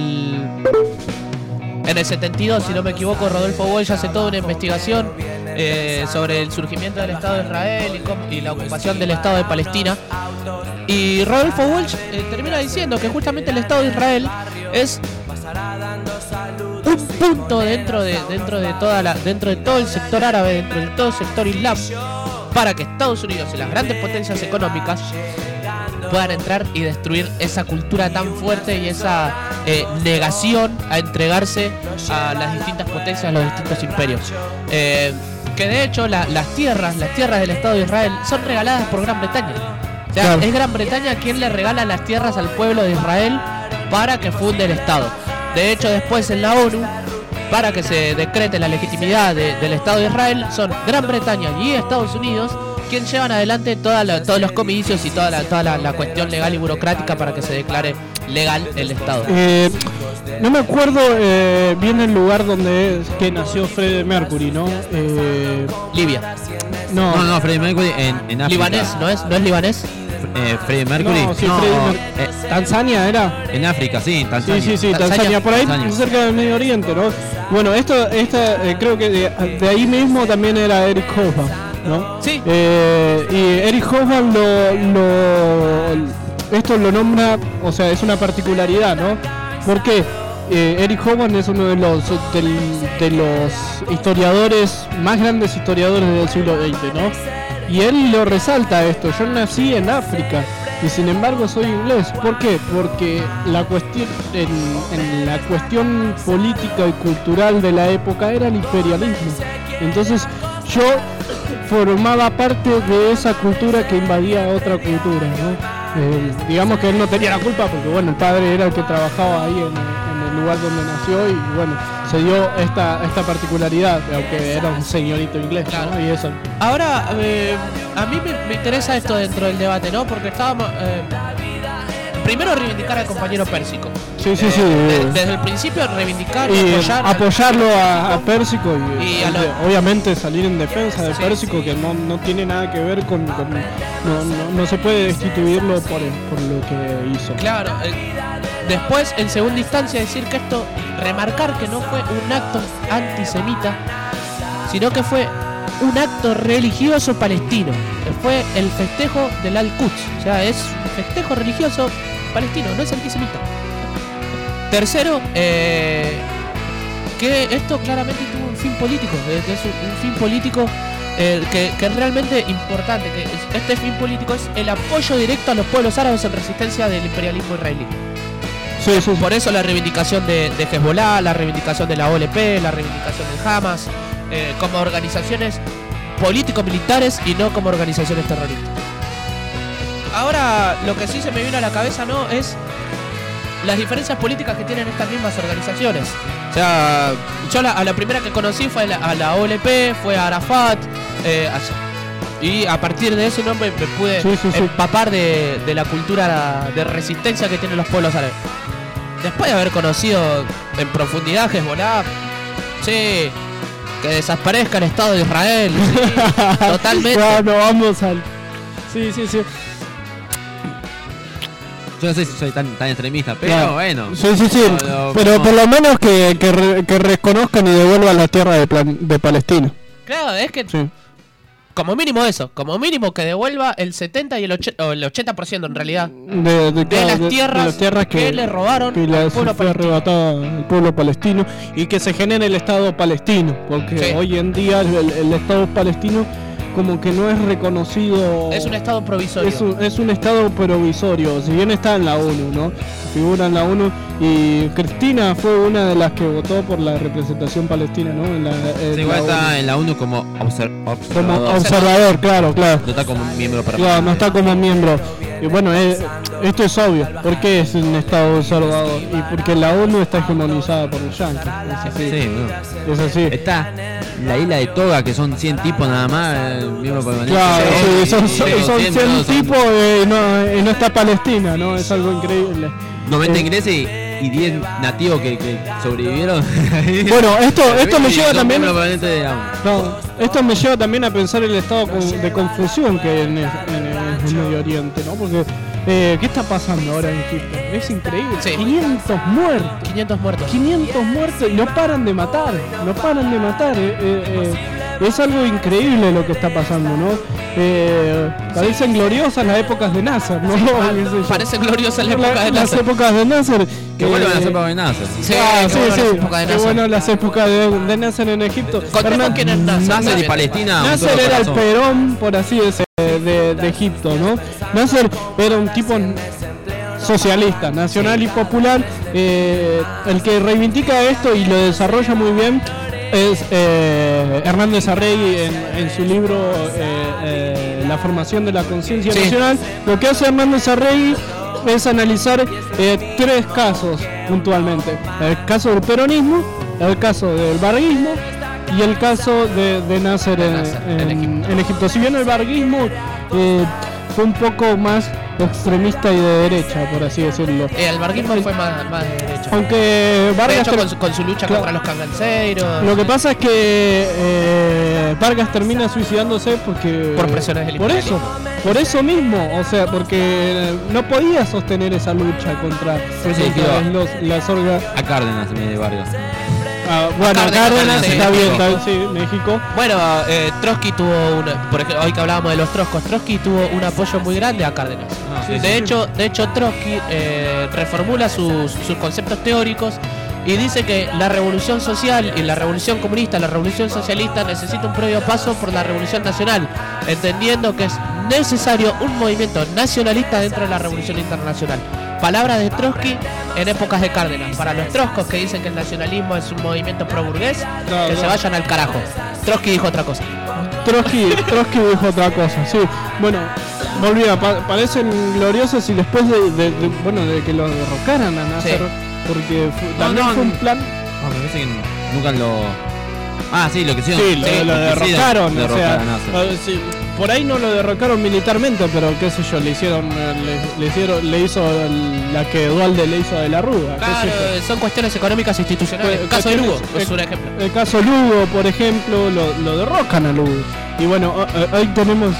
el 72, si no me equivoco, Rodolfo Walsh hace toda una investigación sobre el surgimiento del Estado de Israel y la ocupación del Estado de Palestina. Y Rodolfo Walsh termina diciendo que justamente el Estado de Israel es un punto dentro de todo el sector árabe, dentro de todo el sector islam, para que Estados Unidos y las grandes potencias económicas puedan entrar y destruir esa cultura tan fuerte y esa negación a entregarse a las distintas potencias, a los distintos imperios. Que de hecho las tierras del Estado de Israel son regaladas por Gran Bretaña. sea, claro, es Gran Bretaña quien le regala las tierras al pueblo de Israel para que funde el Estado. De hecho, después en la ONU, para que se decrete la legitimidad del Estado de Israel, son Gran Bretaña y Estados Unidos quienes llevan adelante todos los comicios y toda la cuestión legal y burocrática para que se declare legal el Estado. No me acuerdo bien el lugar donde que nació Freddie Mercury, ¿no? Libia. No, Freddie Mercury en África. Libanés, ¿no es libanés? Freddie Mercury. No, sí, Tanzania era. En África, sí, Tanzania. Sí, Tanzania, por ahí cerca del Medio Oriente, ¿no? Bueno, creo que de ahí mismo también era Eric Hobsbawm, ¿no? Sí. Y Eric Hobsbawm esto lo nombra, o sea, es una particularidad, ¿no? Porque Eric Hobsbawm es uno de los historiadores, más grandes historiadores del siglo XX, ¿no? Y él lo resalta esto: yo nací en África y sin embargo soy inglés. ¿Por qué? Porque la cuestión en la cuestión política y cultural de la época era el imperialismo. Entonces yo formaba parte de esa cultura que invadía otra cultura, ¿no? Digamos que él no tenía la culpa porque bueno, el padre era el que trabajaba ahí en el lugar donde nació y bueno, se dio esta particularidad, aunque era un señorito inglés, claro, ¿no? Y eso. Ahora, a mí me interesa esto dentro del debate, ¿no? Porque estábamos... primero reivindicar al compañero Pérsico. Sí. Desde el principio reivindicar y apoyarlo a Pérsico y obviamente salir en defensa de Pérsico, que no tiene nada que ver con no se puede destituirlo por lo que hizo. Claro. Después, en segunda instancia, decir que esto, remarcar que no fue un acto antisemita, sino que fue un acto religioso palestino, que fue el festejo del Al-Quds. O sea, es un festejo religioso palestino, no es antisemita. Tercero, que esto claramente tuvo un fin político, es un fin político que es realmente importante, que este fin político es el apoyo directo a los pueblos árabes en resistencia del imperialismo israelí. Sí. Por eso la reivindicación de Hezbollah, la reivindicación de la OLP, la reivindicación del Hamas, como organizaciones político-militares y no como organizaciones terroristas. Ahora, lo que sí se me vino a la cabeza, ¿no?, es las diferencias políticas que tienen estas mismas organizaciones. O sea, yo a la primera que conocí fue a la OLP, fue a Arafat, y a partir de eso me pude empapar de la cultura de resistencia que tienen los pueblos árabes. Después de haber conocido en profundidad Hezbollah, sí, que desaparezca el Estado de Israel, sí, totalmente. Bueno, vamos al... Sí. Yo no sé si soy tan extremista, pero claro, bueno. Sí. Pero por lo menos que reconozcan y devuelvan la tierra de Palestina. Claro, es que... Sí. Como mínimo eso, como mínimo que devuelva el 70 y el 80% en realidad de las tierras que le robaron al pueblo palestino. Al pueblo palestino y que se genere el Estado palestino, porque hoy en día el Estado palestino como que no es reconocido. Es un Estado provisorio. Es un Estado provisorio, si bien está en la ONU, ¿no? Figura en la ONU y Cristina fue una de las que votó por la representación palestina, ¿no? Igual está en la ONU como observador, claro. No está como miembro para. Claro, no está como miembro. Y bueno, esto es obvio. ¿Por qué es un Estado observador? Y porque la ONU está hegemonizada por los yankees. Es así. Sí, bueno. Es así. Está la isla de Toga, que son 100 tipos nada más, miembro permanente. Claro, son 100 tipos y no está Palestina, ¿no? Es algo increíble. 90 ingleses y 10 nativos que sobrevivieron. Bueno, esto me lleva también. Esto me lleva también a pensar el estado de confusión que hay en el Medio Oriente, ¿no? Porque ¿qué está pasando ahora en Egipto? Es increíble. Sí. 500 muertos. 500 muertos y no paran de matar. Es algo increíble lo que está pasando, ¿no? Parecen gloriosas las épocas de Nasser, ¿no? Parecen gloriosas las épocas de Nasser. Qué bueno las épocas de Nasser. Sí. Qué bueno las épocas de Nasser en Egipto. Contemos quién es Nasser. Nasser y Palestina. Nasser era el Perón, por así decirlo, de Egipto, ¿no? Nasser era un tipo socialista, nacional y popular, el que reivindica esto y lo desarrolla muy bien es Hernández Arregui en su libro la formación de la conciencia nacional, lo que hace Hernández Arregui es analizar 3 casos puntualmente: el caso del peronismo, el caso del varguismo y el caso de Nasser en Egipto. Si bien el varguismo fue un poco más extremista y de derecha, por así decirlo. El varguismo fue más de derecha. Aunque Vargas de hecho, con su lucha contra los canganceiros. Lo que pasa es que Vargas termina suicidándose porque por presiones del imperialismo. Por eso mismo, o sea, porque no podía sostener esa lucha contra las orgas. A Cárdenas en vez de Vargas. Bueno, Cárdenas está bien, sí, México. Bueno, Trotsky tuvo por ejemplo, hoy que hablábamos de los troscos, Trotsky tuvo un apoyo muy grande a Cárdenas. De hecho, Trotsky reformula sus conceptos teóricos y dice que la revolución social y la revolución comunista, la revolución socialista necesita un previo paso por la revolución nacional, entendiendo que es necesario un movimiento nacionalista dentro de la revolución internacional. Palabras de Trotsky en épocas de Cárdenas. Para los troscos que dicen que el nacionalismo es un movimiento pro-burgués, se vayan al carajo. Trotsky dijo otra cosa. Trotsky dijo otra cosa, sí. Bueno, volvía, parecen gloriosos y después de que lo derrocaran a Nasser, porque también fue un plan. Me parece que nunca lo... sí, lo que hicieron. Sí, lo derrocaron, o sea, por ahí no lo derrocaron militarmente, pero qué sé yo, le hizo la que Duhalde le hizo a De la Rúa. Claro, son cuestiones económicas e institucionales. El caso de Lugo es un ejemplo. El caso Lugo, por ejemplo, lo derrocan a Lugo. Y bueno, hoy tenemos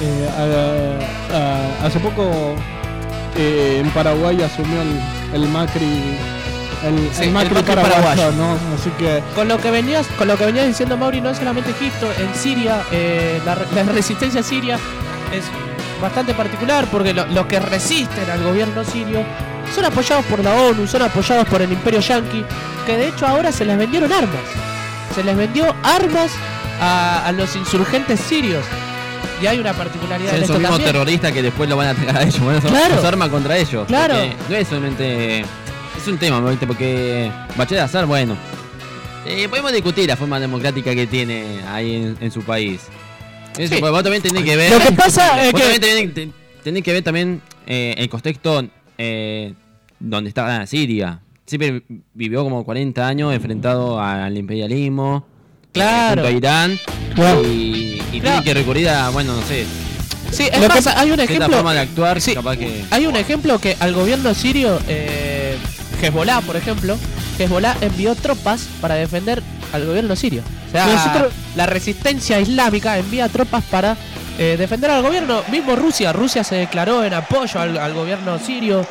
hace poco en Paraguay asumió el Macri. El Macri paraguayo, ¿no? Así que con lo que venías diciendo, Mauri, no es solamente Egipto, en Siria la resistencia siria es bastante particular, porque los que resisten al gobierno sirio son apoyados por la ONU, son apoyados por el imperio yanqui, que de hecho ahora se les vendieron armas. Se les vendió armas a los insurgentes sirios. Y hay una particularidad en esto también. Son también. Mismos terroristas que después lo van a atacar a ellos, van a usar armas contra ellos. Claro. No es solamente... Es un tema, ¿viste? Porque Bashar al-Assad, bueno, podemos discutir la forma democrática que tiene ahí en su país. Eso, sí. Vos también tenés que ver. Lo que pasa es que tenés que ver también el contexto donde estaba Siria. Siempre vivió como 40 años enfrentado al imperialismo, junto a Irán, y tiene que recurrir a, bueno, no sé. Sí, es más, hay un ejemplo. Forma de actuar, sí, capaz que... Hay un ejemplo que al gobierno sirio, Hezbollah, por ejemplo, Hezbollah envió tropas para defender al gobierno sirio. O sea, la resistencia islámica envía tropas para defender al gobierno. Mismo Rusia se declaró en apoyo al gobierno sirio.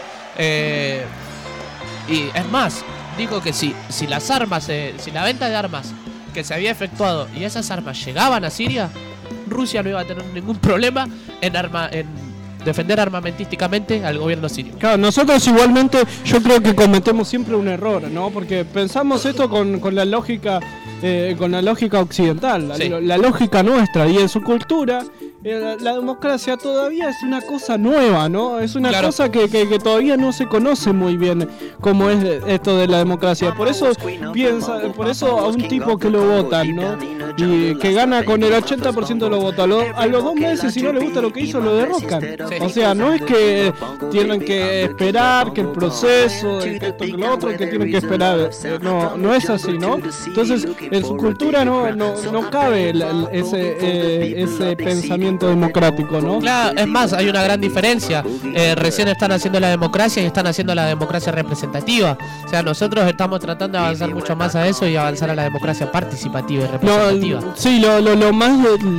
Y es más, dijo que si las armas, si la venta de armas que se había efectuado y esas armas llegaban a Siria, Rusia no iba a tener ningún problema en defender armamentísticamente al gobierno sirio. Claro, nosotros igualmente yo creo que cometemos siempre un error, ¿no? Porque pensamos esto con la lógica occidental, sí, la lógica nuestra, y en su cultura la democracia todavía es una cosa nueva, ¿no? Es una cosa que todavía no se conoce muy bien cómo es esto de la democracia. Por eso a un tipo que lo votan, ¿no? Y que gana con el 80% de los votos, a los 2 meses, si no le gusta lo que hizo, lo derrocan. Sí. O sea, no es que tienen que esperar que el proceso, que esto, que lo otro, que tienen que esperar. No es así, ¿no? Entonces, en su cultura no cabe ese pensamiento democrático, ¿no? Claro, es más, hay una gran diferencia. Recién están haciendo la democracia y están haciendo la democracia representativa. O sea, nosotros estamos tratando de avanzar mucho más a eso y avanzar a la democracia participativa y representativa. Sí, lo más...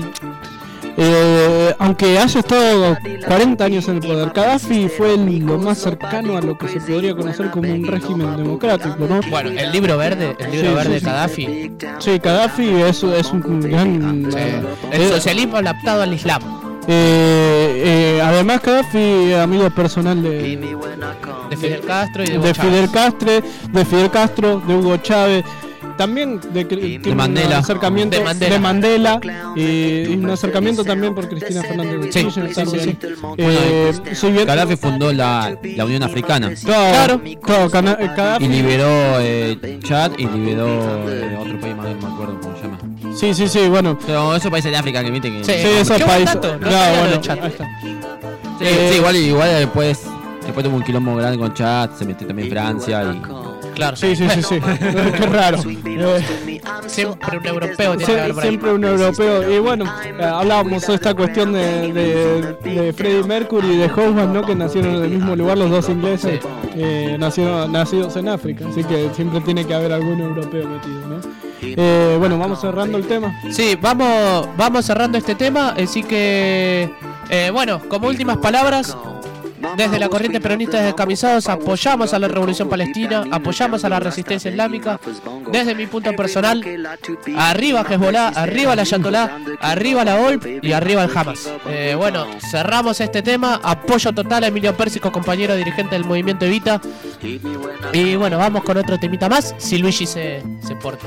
aunque haya estado 40 años en el poder, Gaddafi fue lo más cercano a lo que se podría conocer como un régimen democrático, ¿no? Bueno, el libro verde de Gaddafi. Sí, Gaddafi es un gran... el socialismo adaptado al Islam. Además, Gaddafi, amigo personal de Fidel Castro y de Fidel Castro, de Hugo Chávez. También de Mandela. Un acercamiento de Mandela y un acercamiento también por Cristina Fernández de Kirchner. Sí. Gaddafi fundó la Unión Africana. Claro, Gaddafi. Y liberó Chad y liberó otro país más, no me acuerdo cómo se llama. Sí, bueno. Pero esos países de África que viste que... Sí, esos países. Sí, igual después tuvo un quilombo grande con Chad, se metió también Francia y... Claro. Sí. Qué raro. Siempre un europeo tiene que haber por ahí. Siempre un europeo. Y bueno, hablábamos de esta cuestión de Freddie Mercury y de Hoffman, ¿no? Que nacieron en el mismo lugar, los dos ingleses, nacidos en África. Así que siempre tiene que haber algún europeo metido, ¿no? Bueno, vamos cerrando el tema. Sí, vamos cerrando este tema. Así que, bueno, como últimas palabras... Desde la corriente peronista de Descamisados apoyamos a la revolución palestina, apoyamos a la resistencia islámica. Desde mi punto personal, arriba Hezbollah, arriba la Ayatollah, arriba la OLP y arriba el Hamas. Bueno, cerramos este tema. Apoyo total a Emilio Pérsico, compañero dirigente del movimiento Evita. Y bueno, vamos con otro temita más, si Luigi se porta.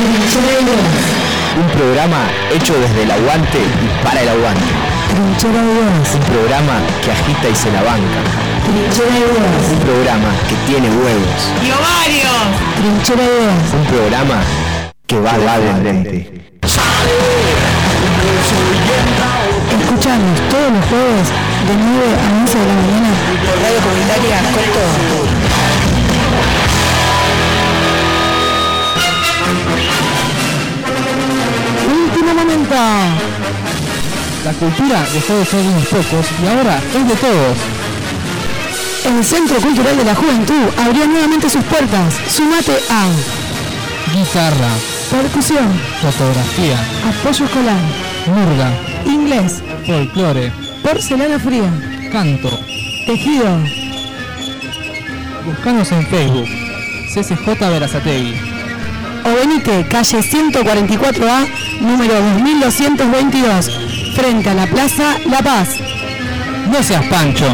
Un programa hecho desde el aguante y para el aguante. Trinchera Ideas. Un programa que agita y se la banca. Trinchera Ideas. Un programa que tiene huevos. ¡Y ovarios! Trinchera Ideas. Un programa que va de frente. Escuchanos todos los jueves de 9 a 11 de la mañana por Radio Comunitaria Coto. Último momento. La cultura dejó de ser de unos pocos y ahora es de todos. El Centro Cultural de la Juventud abrió nuevamente sus puertas. Sumate a guitarra, percusión, fotografía, apoyo escolar, murga, inglés, folclore, porcelana fría, canto, tejido. Buscanos en Facebook, CCJ Berazategui. O venite, calle 144A, número 2222, frente a la Plaza La Paz. No seas Pancho.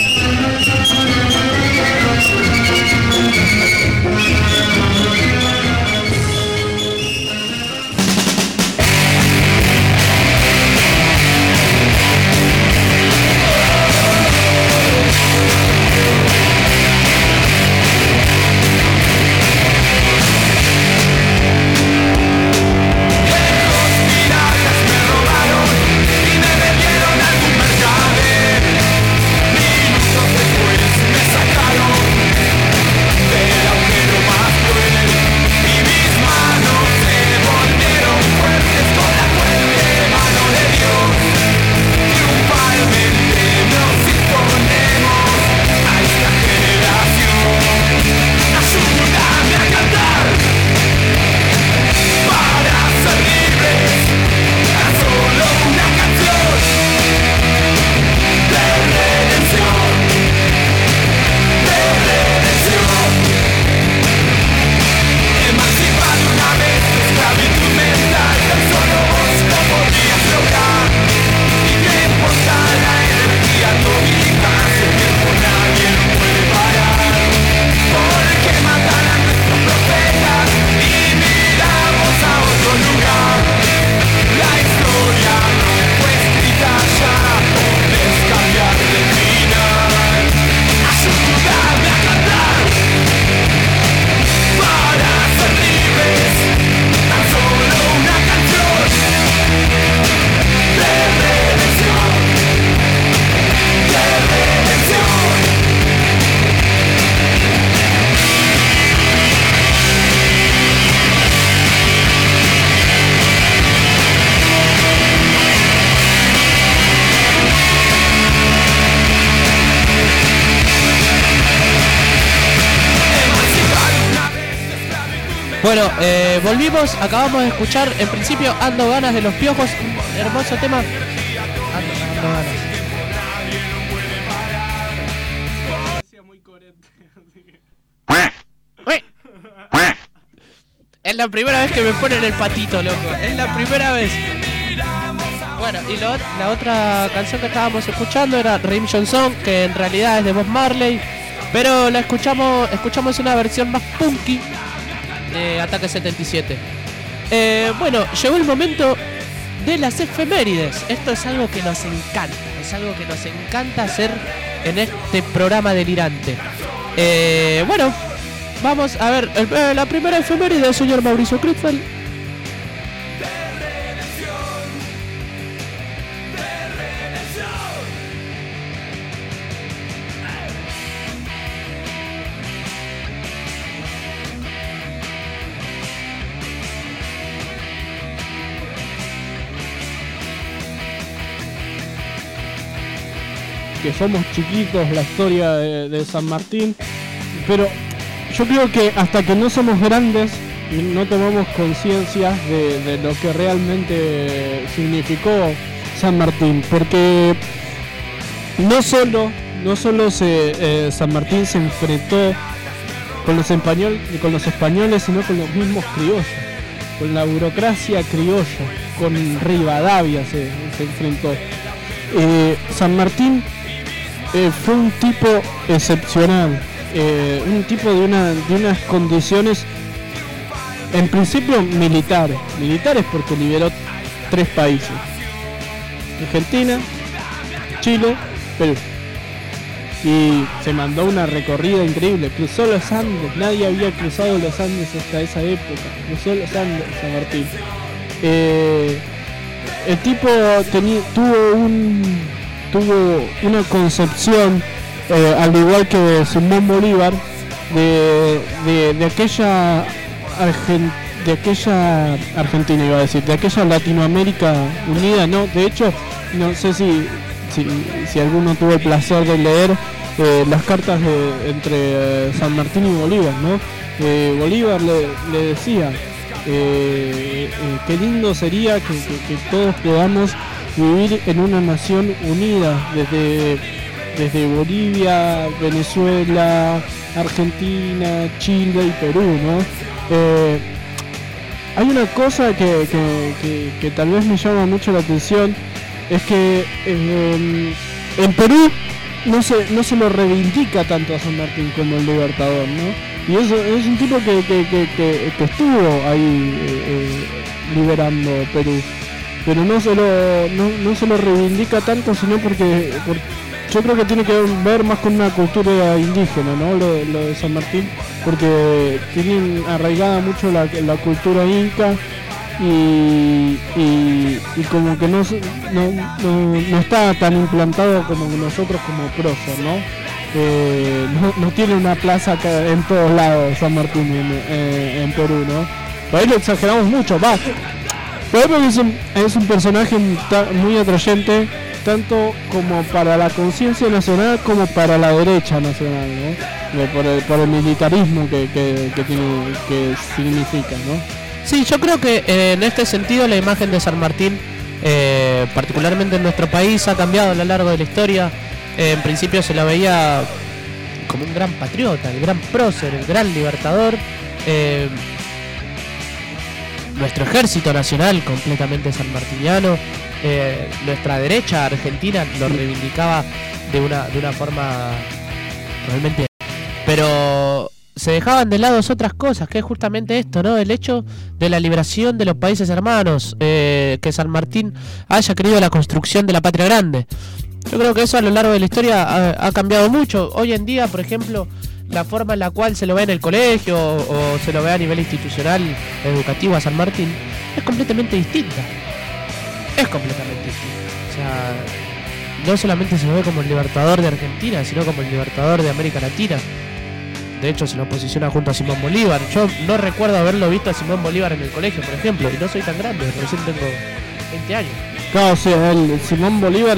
Bueno, volvimos, acabamos de escuchar en principio Ando Ganas de Los Piojos, un hermoso tema. Ando Ganas. Es la primera vez que me ponen el patito, loco. Es la primera vez. Bueno, y la otra canción que estábamos escuchando era Redemption Song, que en realidad es de Bob Marley, pero la escuchamos una versión más punky de Ataque 77. Bueno, llegó el momento de las efemérides. Esto es algo que nos encanta. Es algo que nos encanta hacer en este programa delirante. Bueno, vamos a ver la primera efeméride del señor Mauricio Critfeld. Que somos chiquitos la historia de San Martín, pero yo creo que hasta que no somos grandes no tomamos conciencia de lo que realmente significó San Martín, porque no solo San Martín se enfrentó con los españoles, sino con los mismos criollos, con la burocracia criolla, con Rivadavia se enfrentó. San Martín fue un tipo excepcional, un tipo de unas condiciones en principio militares porque liberó 3 países: Argentina, Chile, Perú. Y se mandó una recorrida increíble, cruzó los Andes, nadie había cruzado los Andes hasta esa época, cruzó los Andes San Martín. El tipo tuvo una concepción, al igual que Simón Bolívar, de aquella Argentina, iba a decir, de aquella Latinoamérica unida, ¿no? De hecho, no sé si alguno tuvo el placer de leer las cartas entre San Martín y Bolívar, ¿no? Bolívar le decía, qué lindo sería que todos podamos vivir en una nación unida, desde Bolivia, Venezuela, Argentina, Chile y Perú, ¿no? Hay una cosa que tal vez me llama mucho la atención, es que en Perú no se lo reivindica tanto a San Martín como el libertador, ¿no? Y eso es un tipo que estuvo ahí liberando Perú, pero no se lo reivindica tanto, sino porque yo creo que tiene que ver más con una cultura indígena, ¿no? Lo de San Martín, porque tienen arraigada mucho la cultura inca y como que no está tan implantado como nosotros como prócer, ¿no? No tiene una plaza acá en todos lados San Martín en Perú, ¿no? Por ahí lo exageramos mucho, va. Por ejemplo, es un personaje muy atrayente, tanto como para la conciencia nacional como para la derecha nacional, ¿no? Por el militarismo que significa, ¿no? Sí, yo creo que en este sentido la imagen de San Martín, particularmente en nuestro país, ha cambiado a lo largo de la historia. En principio se la veía como un gran patriota, el gran prócer, el gran libertador. Nuestro ejército nacional completamente sanmartiniano, nuestra derecha argentina lo reivindicaba de una forma realmente, pero se dejaban de lado otras cosas, que es justamente esto, ¿no? El hecho de la liberación de los países hermanos, que San Martín haya querido la construcción de la patria grande. Yo creo que eso a lo largo de la historia ha cambiado mucho. Hoy en día, por ejemplo, la forma en la cual se lo ve en el colegio o se lo ve a nivel institucional, educativo a San Martín, es completamente distinta. O sea, no solamente se lo ve como el libertador de Argentina, sino como el libertador de América Latina. De hecho, se lo posiciona junto a Simón Bolívar. Yo no recuerdo haberlo visto a Simón Bolívar en el colegio, por ejemplo, y no soy tan grande, recién tengo 20 años. Claro, o sea, el Simón Bolívar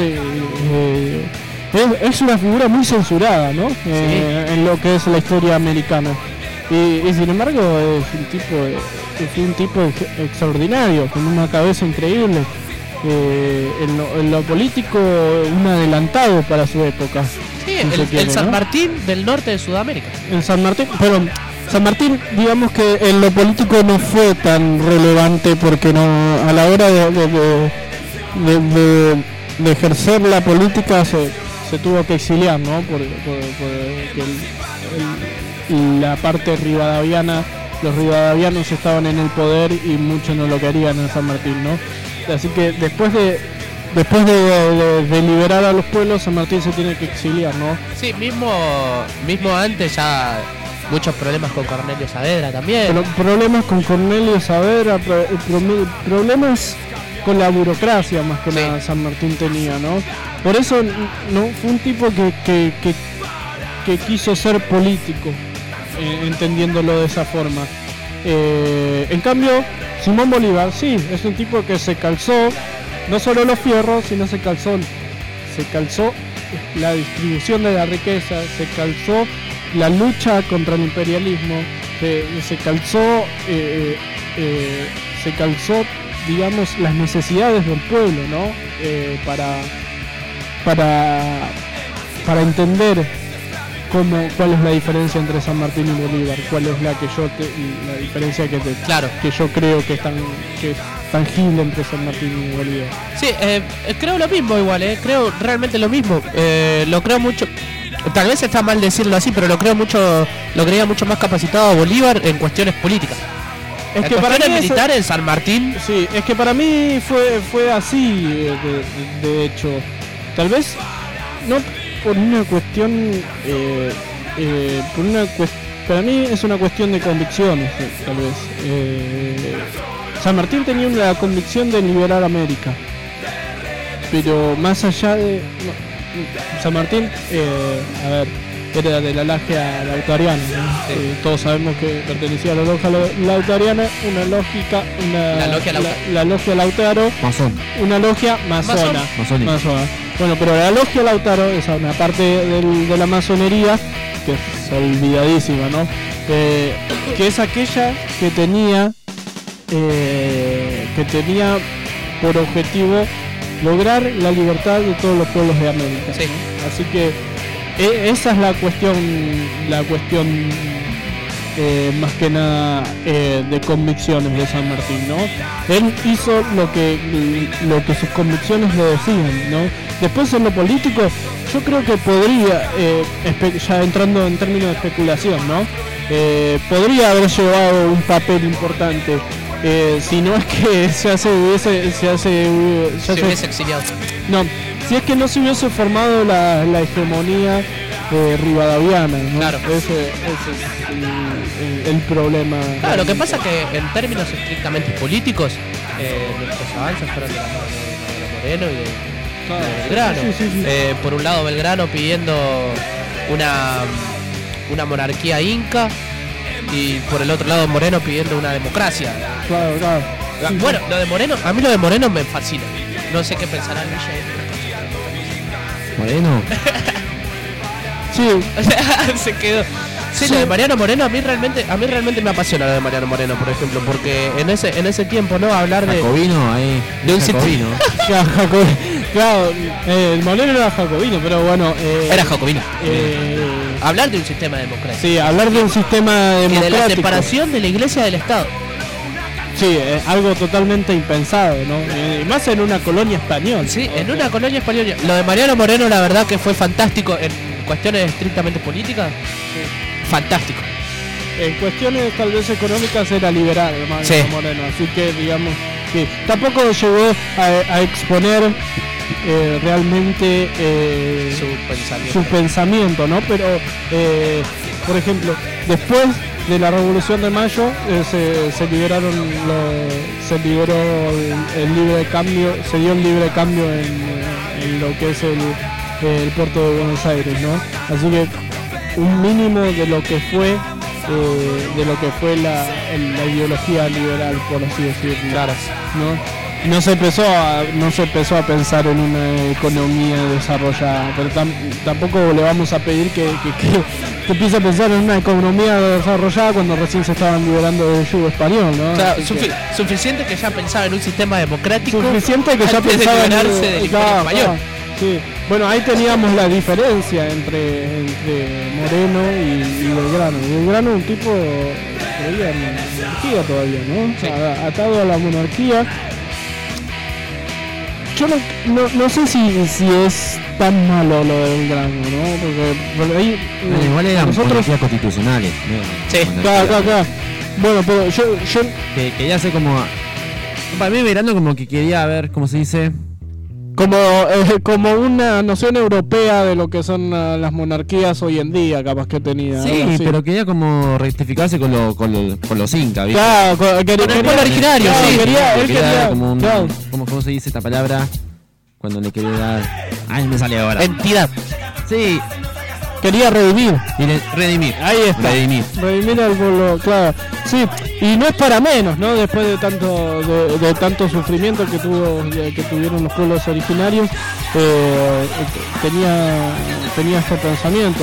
es una figura muy censurada, ¿no? Sí. En lo que es la historia americana. Y sin embargo es un tipo extraordinario, con una cabeza increíble. En lo político, un adelantado para su época. Sí, el San Martín del norte de Sudamérica. El San Martín, pero San Martín, digamos que en lo político no fue tan relevante, porque no, a la hora de ejercer la política se tuvo que exiliar, ¿no? Porque la parte rivadaviana, los rivadavianos estaban en el poder y muchos no lo querían en San Martín, ¿no? Así que después de liberar a los pueblos, San Martín se tiene que exiliar, ¿no? Sí, mismo antes ya muchos problemas con Cornelio Saavedra también. Pero problemas con Cornelio Saavedra, problemas con la burocracia más que nada San Martín tenía, ¿no? Por eso no fue un tipo que quiso ser político, entendiéndolo de esa forma. En cambio, Simón Bolívar sí, es un tipo que se calzó no solo los fierros, sino se calzó la distribución de la riqueza, se calzó la lucha contra el imperialismo, se calzó, digamos, las necesidades del pueblo, ¿no? Para entender cuál es la diferencia entre San Martín y Bolívar, cuál es la diferencia que yo creo que es tangible entre San Martín y Bolívar. Sí, creo lo mismo igual, creo realmente lo mismo. Lo creo mucho, tal vez está mal decirlo así, pero lo creía mucho más capacitado a Bolívar en cuestiones políticas. Es La que para cuestión mí militar en San Martín. Sí, es que para mí fue así, de hecho. Tal vez no por una cuestión, para mí es una cuestión de convicciones, tal vez. San Martín tenía la convicción de liberar América, pero más allá de San Martín, a ver, era de la logia lautariana, ¿no? Todos sabemos que pertenecía a la logia lautariana, la logia Lautaro, una logia masona. Bueno, pero la logia Lautaro es una parte de la masonería que es olvidadísima, ¿no? Que es aquella que tenía por objetivo lograr la libertad de todos los pueblos de América. Sí. Así que esa es la cuestión más que nada de convicciones de San Martín, ¿no? Él hizo lo que sus convicciones le decían, ¿no? Después en lo político, yo creo que podría, ya entrando en términos de especulación, ¿no? Podría haber llevado un papel importante. Si no es que se hubiese exiliado. No, si es que no se hubiese formado la hegemonía rivadaviana, ¿no? Claro. Ese es el problema. Claro, lo que pasa es que en términos estrictamente políticos, nuestros avances fueron de la mano de Moreno y de Belgrano. Sí. Por un lado Belgrano pidiendo una monarquía inca, y por el otro lado Moreno pidiendo una democracia. Claro. Bueno, a mí lo de Moreno me fascina. No sé qué pensará Villa. ¿Moreno? Sí. O sea, se quedó. Sí, lo de Mariano Moreno a mí realmente me apasiona lo de Mariano Moreno, por ejemplo, porque en ese tiempo, ¿no? Hablar de Jacobino ahí. De un Jacobino. Claro, el Moreno era jacobino, pero bueno. Era jacobino. Hablar de un sistema democrático. Sí, hablar de un sistema democrático. Que de la separación de la Iglesia del Estado. Sí, algo totalmente impensado, ¿no? Y más en una colonia española. Sí, en una colonia española. Lo de Mariano Moreno, la verdad que fue fantástico en cuestiones estrictamente políticas. Sí. Fantástico. En cuestiones tal vez económicas era liberal, Mariano Moreno. Así que, digamos, sí. Tampoco llegó a exponer realmente su pensamiento, ¿no? Pero, por ejemplo, después de la Revolución de Mayo se liberó el libre cambio, se dio el libre cambio en lo que es el puerto de Buenos Aires, ¿no? Así que un mínimo de lo que fue la ideología liberal, por así decirlo, claro, ¿no? No se empezó a pensar en una economía desarrollada, pero tampoco le vamos a pedir que empiece a pensar en una economía desarrollada cuando recién se estaban liberando del yugo español, ¿no? Claro, suficiente que ya pensaba en un sistema democrático. Suficiente que ya pensaba en liberarse del Imperio español. Sí. Bueno, ahí teníamos la diferencia entre Moreno y Belgrano. Belgrano un tipo creía en la monarquía todavía, ¿no? Sí. Atado a la monarquía. Yo no sé si es tan malo lo de Belgrano, ¿no? Porque por ahí igual eran monarquías constitucionales, ¿no? Sí, claro. Bueno, pero yo que ya sé como para mí Belgrano como que quería ver, ¿cómo se dice? Como una noción europea de lo que son las monarquías hoy en día, capaz que tenía. Sí, pero quería como rectificarse con los incas, ¿viste? Claro, con el pueblo originario, sí. Él quería como un, claro. ¿Cómo se dice esta palabra? Cuando le quería dar... Ay, me sale ahora. Entidad. Sí. Quería redimir. Redimir. Ahí está. Redimir al pueblo, claro. Sí, y no es para menos, ¿no? Después de tanto sufrimiento que tuvieron los pueblos originarios, tenía este pensamiento.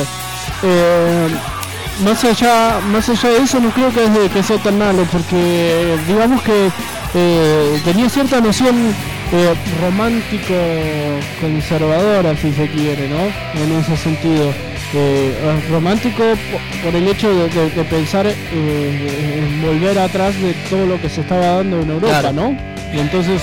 Más allá de eso, no creo que sea tan malo, porque digamos que tenía cierta noción romántico conservadora, si se quiere, ¿no? En ese sentido. Romántico por el hecho de pensar en volver atrás de todo lo que se estaba dando en Europa, claro, ¿no? Y entonces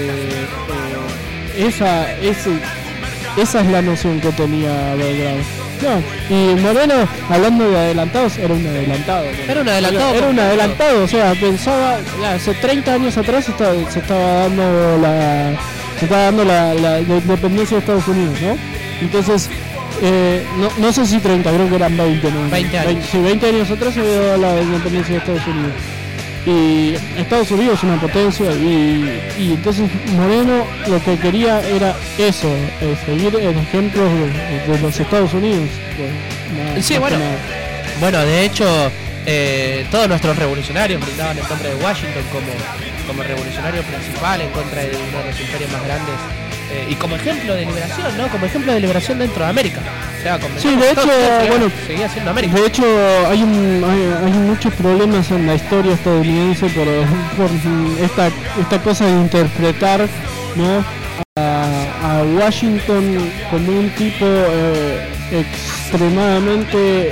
esa es la noción que tenía Belgrano. No, y Moreno, hablando de adelantados, era un adelantado. Era un adelantado. Era un adelantado, o sea, pensaba, ya, hace 30 años atrás se estaba dando la independencia de Estados Unidos, ¿no? Entonces, no sé si 30, creo que eran 20, ¿no? 20 años. Sí, 20 años atrás se había dado la independencia de Estados Unidos. Y Estados Unidos es una potencia y entonces Moreno lo que quería era eso, seguir el ejemplo de los Estados Unidos. Sí, bueno, de hecho todos nuestros revolucionarios brindaban el nombre de Washington como revolucionario principal en contra de uno de los imperios más grandes y como ejemplo de liberación, ¿no? Como ejemplo de liberación dentro de América. O sea, sí, de hecho, seguía siendo América. De hecho, hay muchos problemas en la historia estadounidense por esta cosa de interpretar, ¿no? a Washington como un tipo extremadamente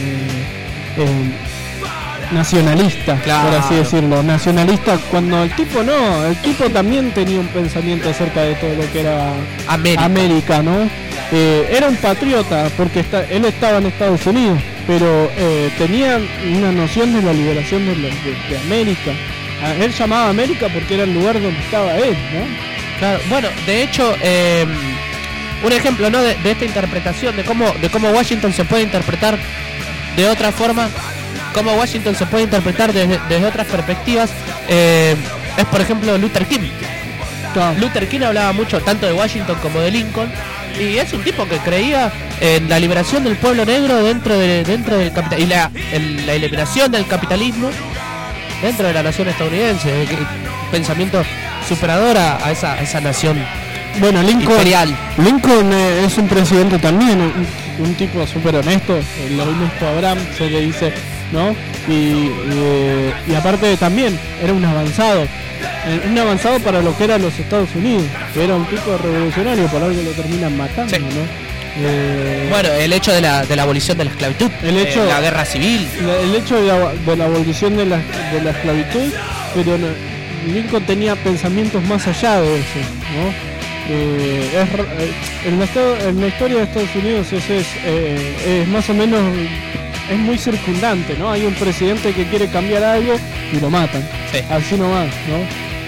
nacionalista, claro, por así decirlo, nacionalista, cuando el tipo también tenía un pensamiento acerca de todo lo que era América, ¿no? Era un patriota porque él estaba en Estados Unidos, pero tenía una noción de la liberación de América. Él llamaba América porque era el lugar donde estaba él, ¿no? Claro, bueno, de hecho, un ejemplo, ¿no? de esta interpretación, de cómo Washington se puede interpretar de otra forma, cómo Washington se puede interpretar desde otras perspectivas, es por ejemplo Luther King. Claro. Luther King hablaba mucho tanto de Washington como de Lincoln, y es un tipo que creía en la liberación del pueblo negro dentro del capital, y la eliminación del capitalismo dentro de la nación estadounidense, pensamiento superador a esa nación. Bueno, imperial. Lincoln es un presidente también, un tipo súper honesto, el honesto Abraham se le dice, ¿no? Y aparte también era un avanzado para lo que eran los Estados Unidos, que era un tipo revolucionario, por algo lo terminan matando, sí, ¿no? Bueno, el hecho de la abolición de la esclavitud, la guerra civil, el hecho de la abolición de la esclavitud, pero Lincoln tenía pensamientos más allá de eso, ¿no? En la historia de Estados Unidos es más o menos, es muy circundante, ¿no? Hay un presidente que quiere cambiar algo y lo matan, sí, así nomás, ¿no?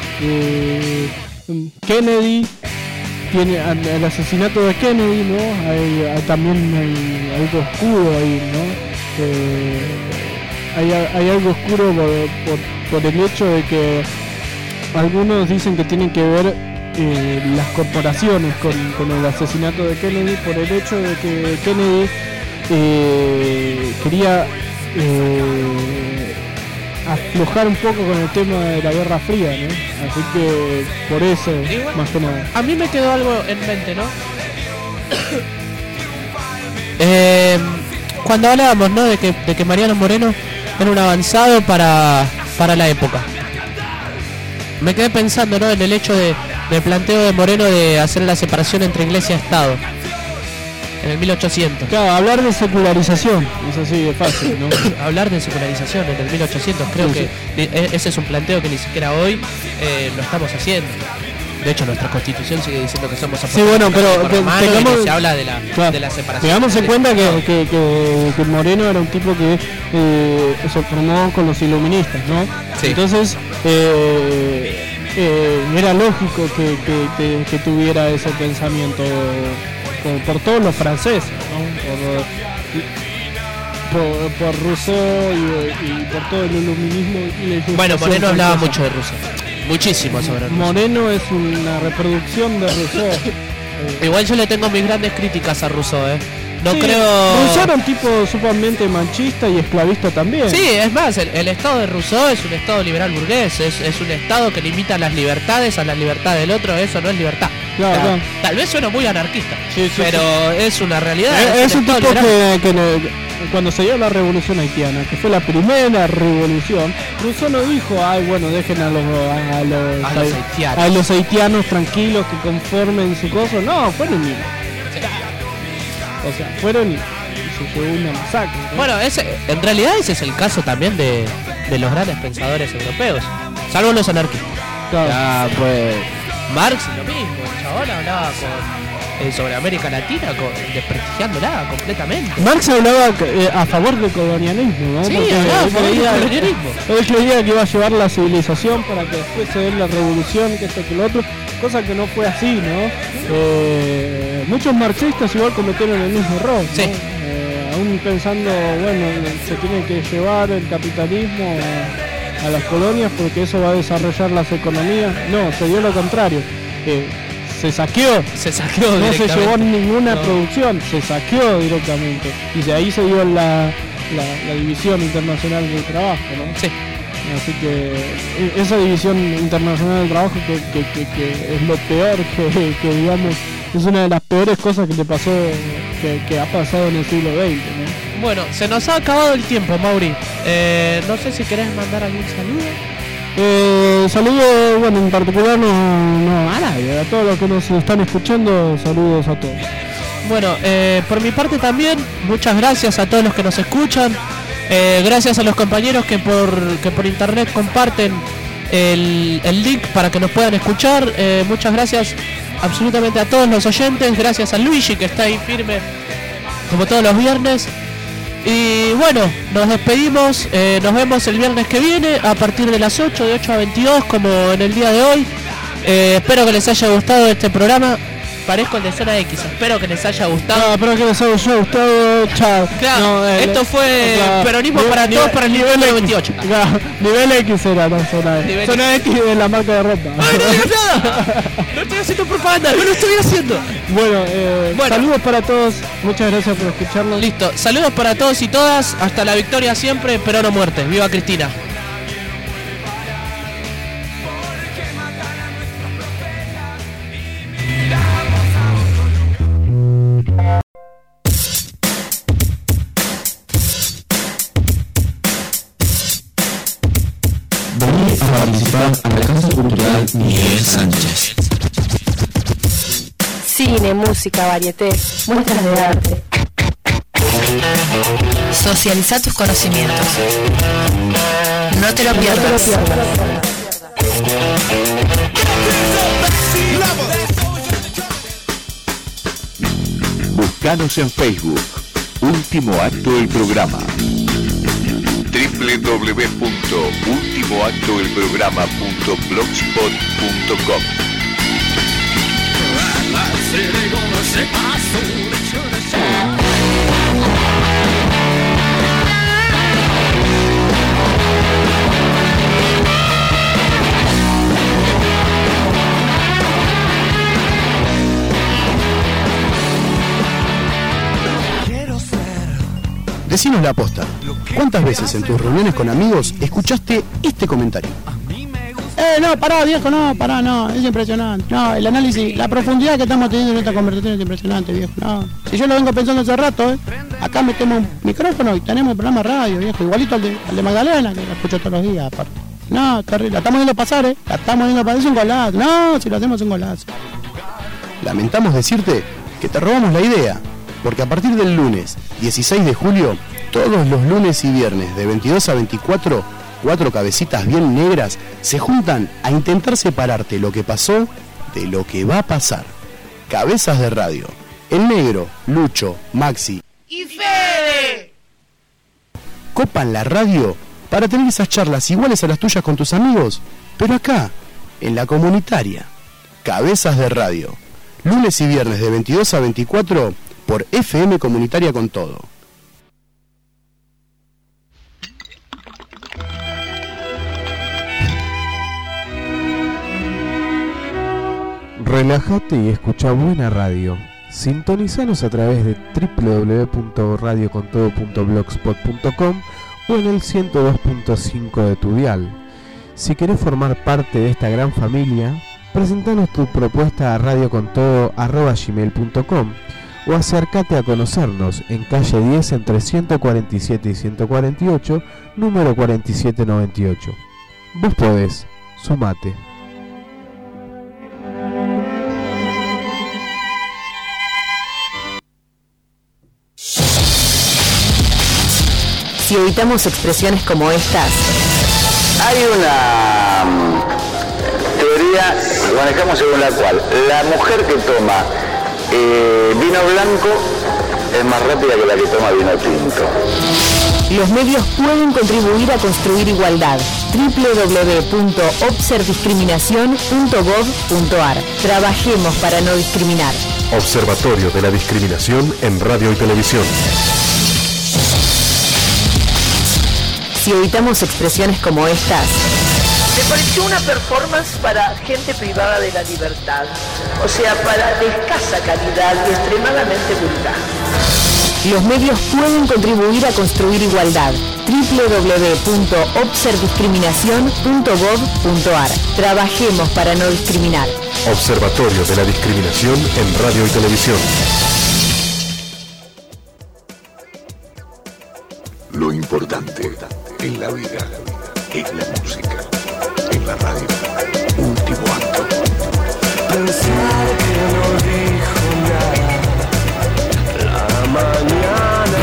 Kennedy tiene el asesinato de Kennedy, ¿no? Hay también algo oscuro ahí, ¿no? Hay algo oscuro por el hecho de que algunos dicen que tienen que ver las corporaciones con el asesinato de Kennedy, por el hecho de que Kennedy quería aflojar un poco con el tema de la Guerra Fría, ¿no? Así que por eso, más que nada. A mí me quedó algo en mente, ¿no? Cuando hablábamos, ¿no? de que Mariano Moreno era un avanzado para la época. Me quedé pensando, ¿no? En el hecho del planteo de Moreno de hacer la separación entre Iglesia y Estado en el 1800. Claro, hablar de secularización, es así de fácil, ¿no? Hablar de secularización en el 1800, creo sí, que ese es un planteo que ni siquiera hoy lo estamos haciendo. De hecho, nuestra Constitución sigue diciendo que somos sí, bueno, pero tengamos, se habla de la separación. Tengamos en cuenta que Moreno era un tipo que se formó con los iluministas, ¿no? Sí. Entonces, era lógico que tuviera ese pensamiento por todos los franceses, ¿no? Por Rousseau y por todo el iluminismo. Bueno, Moreno hablaba mucho de Rousseau. Muchísimo sobre Rousseau. Moreno es una reproducción de Rousseau. Igual yo le tengo mis grandes críticas a Rousseau, No sí, creo. Rousseau era un tipo sumamente manchista y esclavista también. Sí, es más, el Estado de Rousseau es un Estado liberal burgués, es un Estado que limita las libertades a la libertad del otro, eso no es libertad. Claro, claro. Tal vez suena muy anarquista, sí, pero sí, es una realidad. Es un tipo que cuando se dio la revolución haitiana, que fue la primera revolución, Rousseau no dijo, ay bueno, dejen a los haitianos tranquilos que conformen su cosa, no, fueron sí. O sea, fueron y se llevó una masacre, ¿no? Bueno, en realidad ese es el caso también de los grandes pensadores europeos, salvo los anarquistas. Claro. Ya, pues Marx lo mismo, el chabón hablaba sobre América Latina, desprestigiándola completamente. Marx hablaba a favor del colonialismo, ¿no? Sí, porque hablaba a favor del colonialismo. Él creía que iba a llevar la civilización para que después se dé la revolución, que esto que lo otro, cosa que no fue así, ¿no? Muchos marxistas igual cometieron el mismo error, ¿no? Sí. Aún pensando, bueno, se tiene que llevar el capitalismo a las colonias porque eso va a desarrollar las economías. No, se dio lo contrario. Se saqueó, no se llevó ninguna producción, se saqueó directamente. Y de ahí se dio la división internacional del trabajo, ¿no? Sí. Así que esa división internacional del trabajo que es lo peor que digamos, es una de las peores cosas que le pasó, que ha pasado en el siglo XX, ¿no? Bueno, se nos ha acabado el tiempo, Mauri. No sé si querés mandar algún saludo. Saludos, bueno, en particular no a nadie, a todos los que nos están escuchando, saludos a todos. Bueno, por mi parte también, muchas gracias a todos los que nos escuchan. Gracias a los compañeros que por internet comparten el link para que nos puedan escuchar. Muchas gracias absolutamente a todos los oyentes. Gracias a Luigi, que está ahí firme como todos los viernes. Y bueno, nos despedimos. Nos vemos el viernes que viene a partir de las 8, de 8 a 22, como en el día de hoy. Espero que les haya gustado este programa. Parezco el de Zona X, espero que les haya gustado. No, espero que les haya gustado. Chao. Claro, no, esto fue peronismo para todos para el nivel 28. Claro, nivel X era, no Zona X. Zona X es la marca de ropa. ¡Ay, no digas nada! No estoy haciendo propaganda, no lo estoy haciendo. Bueno, saludos para todos, muchas gracias por escucharnos. Listo, saludos para todos y todas, hasta la victoria siempre, pero no muerte. ¡Viva Cristina! Vení a participar a la Casa Cultural Miguel Sánchez. Cine, música, varieté, muestras de arte. Socializa tus conocimientos. No te lo pierdas. Buscanos en Facebook. Último Acto del Programa. www.ultimoactodelprograma.blogspot.com. Decinos la posta. ¿Cuántas veces en tus reuniones con amigos escuchaste este comentario? No, pará, viejo, no, es impresionante. No, el análisis, la profundidad que estamos teniendo en esta conversación es impresionante, viejo. No, si yo lo vengo pensando hace rato, acá metemos un micrófono y tenemos un programa de radio, viejo, igualito al de Magdalena, que lo escucho todos los días, aparte. No, terrible, la estamos viendo pasar, la estamos viendo pasar, es un golazo. No, si lo hacemos es un golazo. Lamentamos decirte que te robamos la idea, porque a partir del lunes 16 de julio, todos los lunes y viernes de 22 a 24, 4 cabecitas bien negras se juntan a intentar separarte lo que pasó de lo que va a pasar. Cabezas de radio. El Negro, Lucho, Maxi y Fede copan la radio para tener esas charlas iguales a las tuyas con tus amigos, pero acá, en la comunitaria. Cabezas de radio. Lunes y viernes de 22 a 24 por FM Comunitaria con Todo. Relájate y escucha buena radio. Sintonizanos a través de www.radiocontodo.blogspot.com o en el 102.5 de tu dial. Si querés formar parte de esta gran familia, presentanos tu propuesta a radiocontodo@gmail.com o acércate a conocernos en calle 10 entre 147 y 148, número 4798. Vos podés, sumate. Si evitamos expresiones como estas, hay una teoría, manejamos según la cual la mujer que toma vino blanco es más rápida que la que toma vino tinto. Los medios pueden contribuir a construir igualdad. www.obserdiscriminacion.gov.ar. Trabajemos para no discriminar. Observatorio de la Discriminación en Radio y Televisión. Si evitamos expresiones como estas, Me pareció una performance para gente privada de la libertad, o sea, para de escasa calidad y extremadamente vulgar. los medios pueden contribuir a construir igualdad. www.obserdiscriminacion.gov.ar. Trabajemos para no discriminar. Observatorio de la Discriminación en Radio y Televisión. Lo importante en la vida es la música. En la radio, último acto. Pensar que no dijo nada la mañana.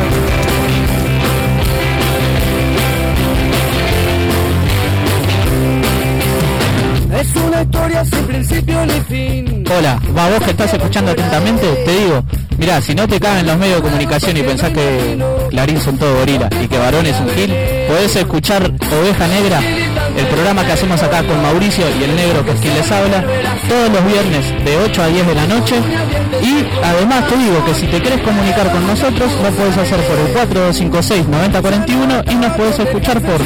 Es una historia sin principio ni fin. Hola, va, vos que estás escuchando atentamente, te digo, mirá, si no te caben los medios de comunicación y pensás que Clarín son todo gorila y que Varón es un gil, podés escuchar Oveja Negra, el programa que hacemos acá con Mauricio y el negro que es quien les habla, todos los viernes de 8 a 10 de la noche. Y además te digo que si te querés comunicar con nosotros, lo podés hacer por el 4256-9041 y nos podés escuchar por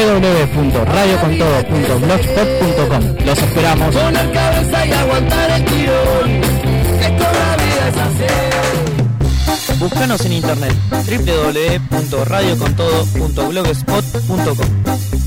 www.radiocontodo.blogspot.com. Los esperamos. Poner cabeza y aguantar el tirón. Esto la vida es así. Búscanos en internet www.radiocontodo.blogspot.com.